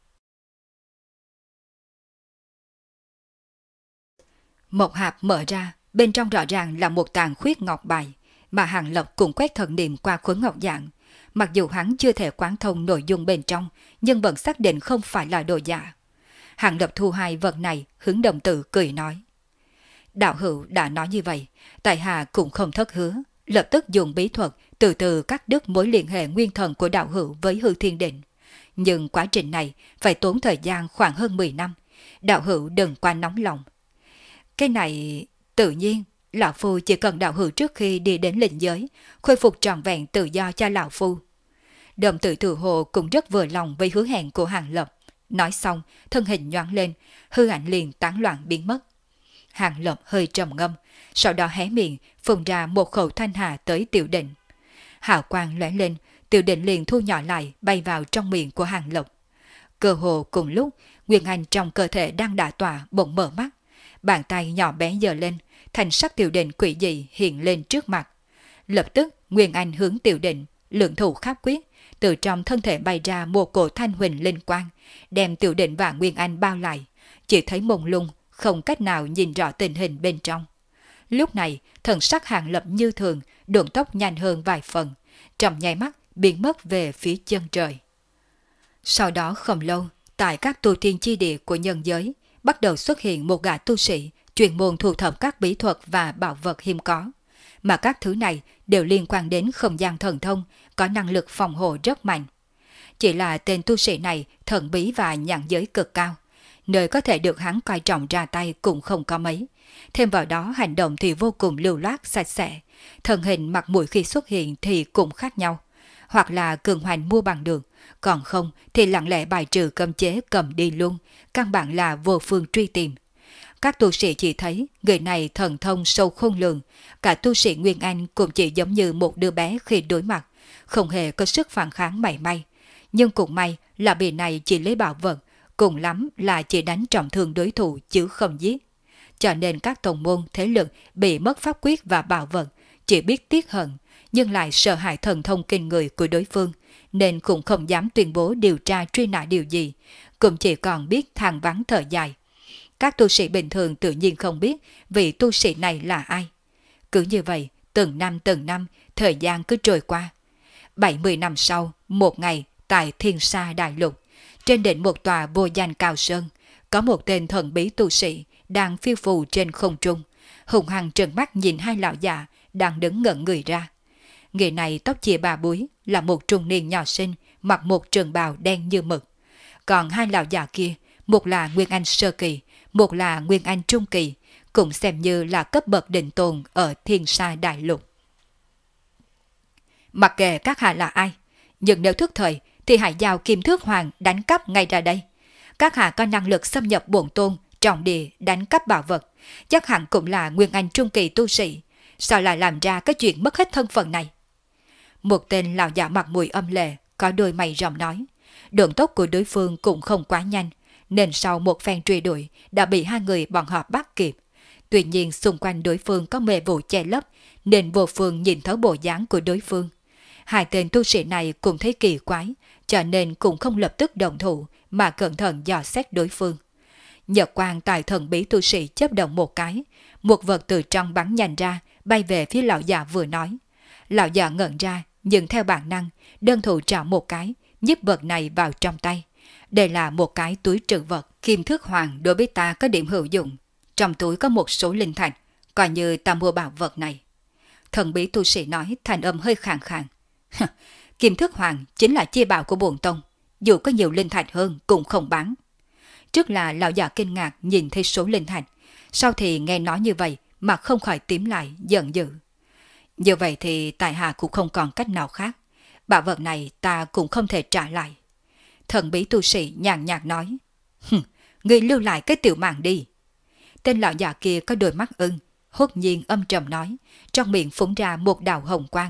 Một hạp mở ra, bên trong rõ ràng là một tàn khuyết ngọc bài, mà Hàng Lập cũng quét thần niệm qua khối ngọc dạng. Mặc dù hắn chưa thể quán thông nội dung bên trong, nhưng vẫn xác định không phải là đồ giả. Hàng Lập thu hai vật này, hướng đồng tử cười nói. Đạo hữu đã nói như vậy, tại hạ cũng không thất hứa, lập tức dùng bí thuật từ từ cắt đứt mối liên hệ nguyên thần của đạo hữu với hư thiên định. Nhưng quá trình này phải tốn thời gian khoảng hơn 10 năm, đạo hữu đừng quá nóng lòng. Cái này tự nhiên, lão phu chỉ cần đạo hữu trước khi đi đến lĩnh giới, khôi phục trọn vẹn tự do cho lão phu. Đồng tử Thừa Hồ cũng rất vừa lòng với hứa hẹn của Hàng Lập. Nói xong, thân hình nhoáng lên, hư ảnh liền tán loạn biến mất. Hàng Lập hơi trầm ngâm, sau đó hé miệng, phun ra một khẩu thanh hà tới tiểu định. Hào quang lóe lên, tiểu định liền thu nhỏ lại, bay vào trong miệng của Hàng Lập. Cơ hồ cùng lúc, nguyên anh trong cơ thể đang đả tỏa bỗng mở mắt. Bàn tay nhỏ bé giơ lên, thành sắc tiểu định quỷ dị hiện lên trước mặt. Lập tức, nguyên anh hướng tiểu định, lượng thủ khắp quyết, từ trong thân thể bay ra một cổ thanh huỳnh linh quang, đem tiểu định và nguyên anh bao lại, chỉ thấy mông lung, không cách nào nhìn rõ tình hình bên trong. Lúc này, thần sắc Hàng Lập như thường, độn tốc nhanh hơn vài phần, trong nháy mắt biến mất về phía chân trời. Sau đó không lâu, tại các tu tiên chi địa của nhân giới, bắt đầu xuất hiện một gã tu sĩ chuyên môn thu thập các bí thuật và bảo vật hiếm có, mà các thứ này đều liên quan đến không gian thần thông, có năng lực phòng hộ rất mạnh. Chỉ là tên tu sĩ này thần bí và nhãn giới cực cao, nơi có thể được hắn coi trọng ra tay cũng không có mấy. Thêm vào đó hành động thì vô cùng lưu loát sạch sẽ, thân hình mặt mũi khi xuất hiện thì cũng khác nhau, hoặc là cường hoành mua bằng được, còn không thì lặng lẽ bài trừ cấm chế cầm đi luôn, căn bản là vô phương truy tìm. Các tu sĩ chỉ thấy người này thần thông sâu khôn lường, cả tu sĩ Nguyên Anh cũng chỉ giống như một đứa bé khi đối mặt, không hề có sức phản kháng mảy may. Nhưng cũng may là bị này chỉ lấy bảo vật, cùng lắm là chỉ đánh trọng thương đối thủ chứ không giết. Cho nên các tông môn thế lực bị mất pháp quyết và bảo vật, chỉ biết tiếc hận, nhưng lại sợ hãi thần thông kinh người của đối phương, nên cũng không dám tuyên bố điều tra truy nã điều gì, cũng chỉ còn biết than vãn thở dài. Các tu sĩ bình thường tự nhiên không biết vị tu sĩ này là ai. Cứ như vậy, từng năm, thời gian cứ trôi qua. 70 năm sau, một ngày, tại Thiên Sa Đại Lục, trên đỉnh một tòa vô danh cao sơn, có một tên thần bí tu sĩ đang phiêu phù trên không trung, hùng hăng trợn mắt nhìn hai lão già đang đứng ngẩn người ra. Người này tóc chia ba búi, là một trung niên nhỏ xinh, mặc một trường bào đen như mực. Còn hai lão già kia, một là Nguyên Anh sơ kỳ, một là Nguyên Anh trung kỳ, cũng xem như là cấp bậc định tồn ở Thiên Sa Đại Lục. Mặc kệ các hạ là ai, nhưng nếu thức thời thì hãy giao Kim Thước Hoàng đánh cắp ngay ra đây. Các hạ có năng lực xâm nhập bổn tôn, trọng địa đánh cắp bảo vật, chắc hẳn cũng là Nguyên Anh trung kỳ tu sĩ, sao lại làm ra cái chuyện mất hết thân phận này? Một tên lão già mặt mũi âm lệ, có đôi mày rậm nói. Đường tốc của đối phương cũng không quá nhanh, nên sau một phen truy đuổi đã bị hai người bọn họ bắt kịp. Tuy nhiên xung quanh đối phương có mê vụ che lấp, nên vô phương nhìn thấu bộ dáng của đối phương. Hai tên tu sĩ này cũng thấy kỳ quái, cho nên cũng không lập tức động thủ mà cẩn thận dò xét đối phương. Nhật quang tại thần bí tu sĩ chớp động một cái, một vật từ trong bắn nhanh ra, bay về phía lão già vừa nói. Lão già ngẩn ra, nhưng theo bản năng, đơn thủ trảo một cái, nhíp vật này vào trong tay. Đây là một cái túi trữ vật, Kim Thước Hoàng đối với ta có điểm hữu dụng. Trong túi có một số linh thạch, coi như ta mua bảo vật này. Thần bí tu sĩ nói thành âm hơi khàn khàn. Kim Thước Hoàng chính là chia bảo của bổn tông, dù có nhiều linh thạch hơn cũng không bán. Trước là lão già kinh ngạc nhìn thấy số linh thạch, sau thì nghe nói như vậy mà không khỏi tím lại, giận dữ. Như vậy thì tại hạ cũng không còn cách nào khác, bảo vật này ta cũng không thể trả lại. Thần bí tu sĩ nhàn nhạt nói. Ngươi lưu lại cái tiểu mạng đi. Tên lão già kia có đôi mắt ưng, hốt nhiên âm trầm nói, trong miệng phúng ra một đạo hồng quang,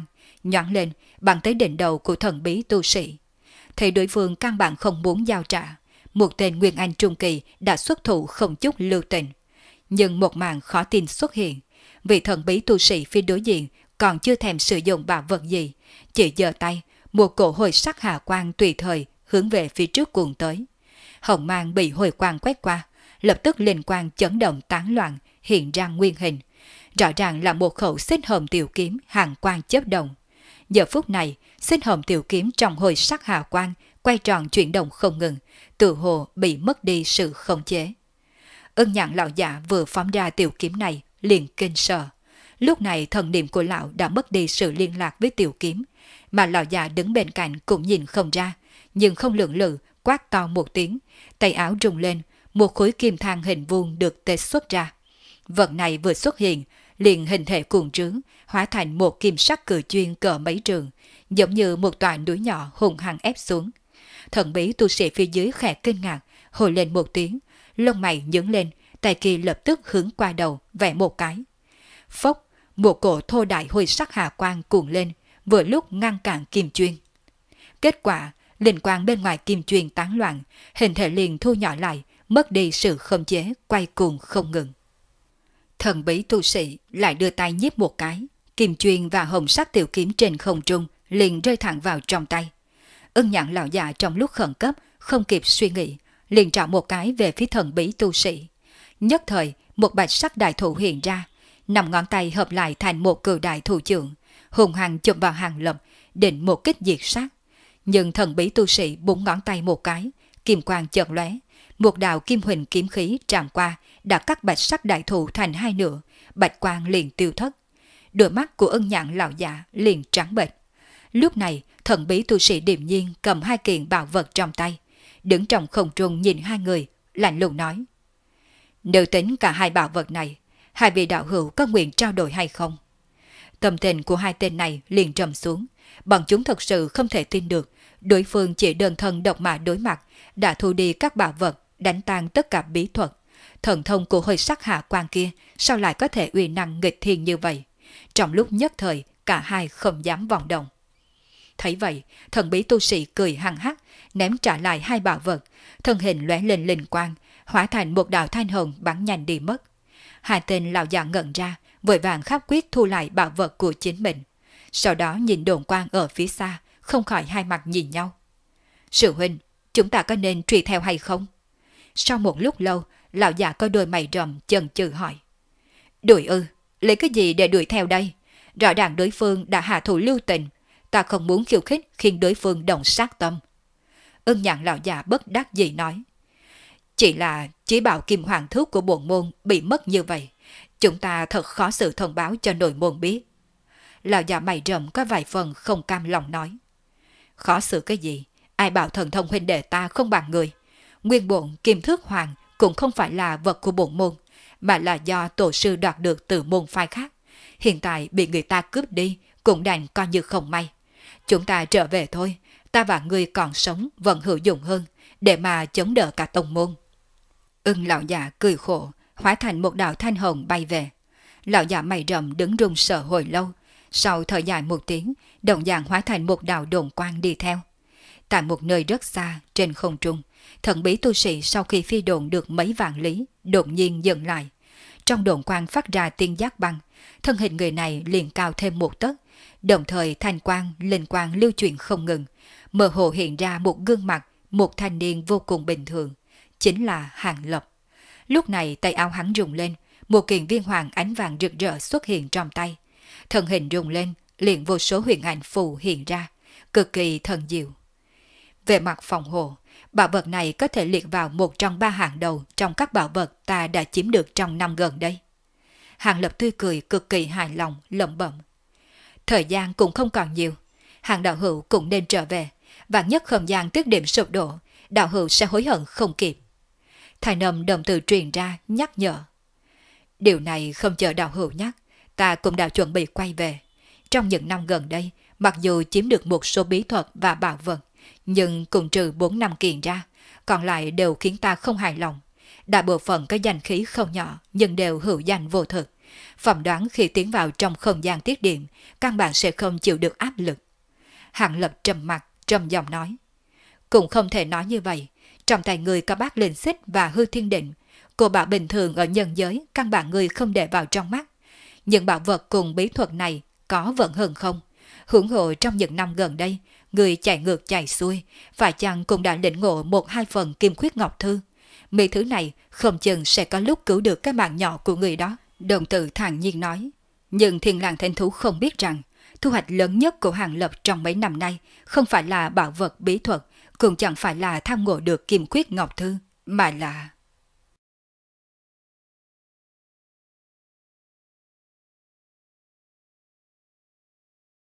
nhoáng lên, bắn tới đỉnh đầu của thần bí tu sĩ. Thấy đối phương căn bản không muốn giao trả, một tên Nguyên Anh Trung Kỳ đã xuất thủ không chút lưu tình. Nhưng một màn khó tin xuất hiện, vị thần bí tu sĩ phía đối diện còn chưa thèm sử dụng bảo vật gì, chỉ giơ tay, một cổ hồi sắc hà quang tùy thời hướng về phía trước cuồng tới. Hồng mang bị hồi quang quét qua, lập tức linh quang chấn động tán loạn, hiện ra nguyên hình. Rõ ràng là một khẩu xích hồng tiểu kiếm hàng quang chớp động. Giờ phút này, xích hồng tiểu kiếm trong hồi sắc hà quang quay tròn chuyển động không ngừng, tự hồ bị mất đi sự khống chế. Ưng Nhạn lão giả vừa phóng ra tiểu kiếm này liền kinh sợ. Lúc này thần niệm của lão đã mất đi sự liên lạc với tiểu kiếm, mà lão già đứng bên cạnh cũng nhìn không ra, nhưng không lưỡng lự quát to một tiếng, tay áo rung lên, một khối kim thang hình vuông được tê xuất ra. Vật này vừa xuất hiện, liền hình thể cuồng trướng, hóa thành một kim sắc cự chuyên cỡ mấy trường, giống như một tòa núi nhỏ hùng hăng ép xuống. Thần bí tu sĩ phía dưới khẽ kinh ngạc, hồi lên một tiếng, lông mày nhướng lên, tay kia lập tức hướng qua đầu vẽ một cái. Phốc, một cổ thô đại hồi sắc hà quang cuồn lên, vừa lúc ngăn cản kim chuyên. Kết quả, linh quang bên ngoài kim chuyên tán loạn, hình thể liền thu nhỏ lại, mất đi sự khống chế, quay cuồng không ngừng. Thần bí tu sĩ lại đưa tay nhíp một cái, kim chuyên và hồng sắc tiểu kiếm trên không trung liền rơi thẳng vào trong tay. Ưng Nhạn lão già trong lúc khẩn cấp không kịp suy nghĩ, liền trảo một cái về phía thần bí tu sĩ. Nhất thời, một bạch sắc đại thủ hiện ra, 5 ngón tay hợp lại thành một cự đại thủ trưởng, hùng hăng chụp vào Hàng Lập, định một kích diệt sát. Nhưng thần bí tu sĩ 4 ngón tay một cái, kim quang chợt lóe, một đạo kim huỳnh kiếm khí tràn qua, đã cắt bạch sắc đại thủ thành hai nửa, bạch quang liền tiêu thất. Đôi mắt của Ưng Nhạn lão giả liền trắng bệch. Lúc này, thần bí tu sĩ điềm nhiên cầm 2 kiện bảo vật trong tay, đứng trong không trung nhìn hai người, lạnh lùng nói: Nếu tính cả 2 bảo vật này, hai vị đạo hữu có nguyện trao đổi hay không? Tâm tình của 2 tên này liền trầm xuống, bọn chúng thật sự không thể tin được, đối phương chỉ đơn thân độc mã đối mặt, đã thu đi các bảo vật, đánh tan tất cả bí thuật. Thần thông của hơi sắc hạ quang kia sao lại có thể uy năng nghịch thiên như vậy? Trong lúc nhất thời, cả hai không dám vọng động. Thấy vậy, thần bí tu sĩ cười hăng hắc, ném trả lại 2 bảo vật, thân hình lóe lên linh quang, hóa thành một đạo thanh hồng bắn nhanh đi mất. 2 tên lão già ngẩn ra, vội vàng khắp quyết thu lại bảo vật của chính mình. Sau đó nhìn đồn quang ở phía xa, không khỏi hai mặt nhìn nhau. Sư huynh, chúng ta có nên truy theo hay không? Sau một lúc lâu, lão già có đôi mày rậm chần chừ hỏi. Đuổi ư, lấy cái gì để đuổi theo đây? Rõ ràng đối phương đã hạ thủ lưu tình, ta không muốn khiêu khích khiến đối phương động sát tâm. Ưng Nhạn lão già bất đắc dĩ nói. Chỉ là chí bảo kim hoàng thước của bổn môn bị mất như vậy, chúng ta thật khó xử thông báo cho nội môn biết. Lão già mày rậm có vài phần không cam lòng nói. Khó xử cái gì? Ai bảo thần thông huynh đệ ta không bằng người? Nguyên bổn kim thước hoàng cũng không phải là vật của bổn môn, mà là do tổ sư đoạt được từ môn phái khác. Hiện tại bị người ta cướp đi, cũng đành coi như không may. Chúng ta trở về thôi, ta và ngươi còn sống vẫn hữu dụng hơn, để mà chống đỡ cả tông môn. Ưng lão già cười khổ, hóa thành một đạo thanh hồng bay về. Lão già mày rậm đứng run sợ hồi lâu, sau thở dài một tiếng, đồng dạng hóa thành một đạo đồn quang đi theo. Tại một nơi rất xa, trên không trung, thần bí tu sĩ sau khi phi đồn được mấy vạn lý, đột nhiên dừng lại. Trong đồn quang phát ra tiếng giác băng, thân hình người này liền cao thêm một tấc, đồng thời thanh quang, linh quang lưu chuyển không ngừng, mơ hồ hiện ra một gương mặt, một thanh niên vô cùng bình thường, chính là Hàng Lập. Lúc này tay áo hắn rung lên, một kiện viên hoàng ánh vàng rực rỡ xuất hiện trong tay. Thân hình rung lên, liền vô số huyền ảnh phù hiện ra, cực kỳ thần diệu. Về mặt phòng hộ, bảo vật này có thể liệt vào một trong 3 hàng đầu trong các bảo vật ta đã chiếm được trong năm gần đây. Hàng Lập tươi cười cực kỳ hài lòng, lẩm bẩm. Thời gian cũng không còn nhiều, Hàng đạo hữu cũng nên trở về, vạn nhất không gian tiết điểm sụp đổ, đạo hữu sẽ hối hận không kịp. Thành âm đồng từ truyền ra nhắc nhở. Điều này không chờ đạo hữu nhắc, ta cũng đã chuẩn bị quay về. Trong những năm gần đây, mặc dù chiếm được một số bí thuật và bảo vật, nhưng cùng trừ 4 năm kiện ra, còn lại đều khiến ta không hài lòng. Đại bộ phận có danh khí không nhỏ, nhưng đều hữu danh vô thực, Phỏng đoán khi tiến vào trong không gian tiết điện, căn bản sẽ không chịu được áp lực. Hàng Lập trầm mặt, trầm giọng nói. Cũng không thể nói như vậy. Trong tay người có bát linh xích và hư thiên định. Cô bảo bình thường ở nhân giới, căn bản người không để vào trong mắt. Những bảo vật cùng bí thuật này có vận hơn không? Hưởng hộ trong những năm gần đây, người chạy ngược chạy xuôi, phải chăng cũng đã lĩnh ngộ 1-2 phần kim khuyết ngọc thư. Mấy thứ này không chừng sẽ có lúc cứu được cái mạng nhỏ của người đó. Đồng tử thản nhiên nói. Nhưng Thiên Lang Thánh Thú không biết rằng, thu hoạch lớn nhất của Hàng Lập trong mấy năm nay không phải là bảo vật bí thuật, cũng chẳng phải là tham ngộ được kim khuyết ngọc thư, mà là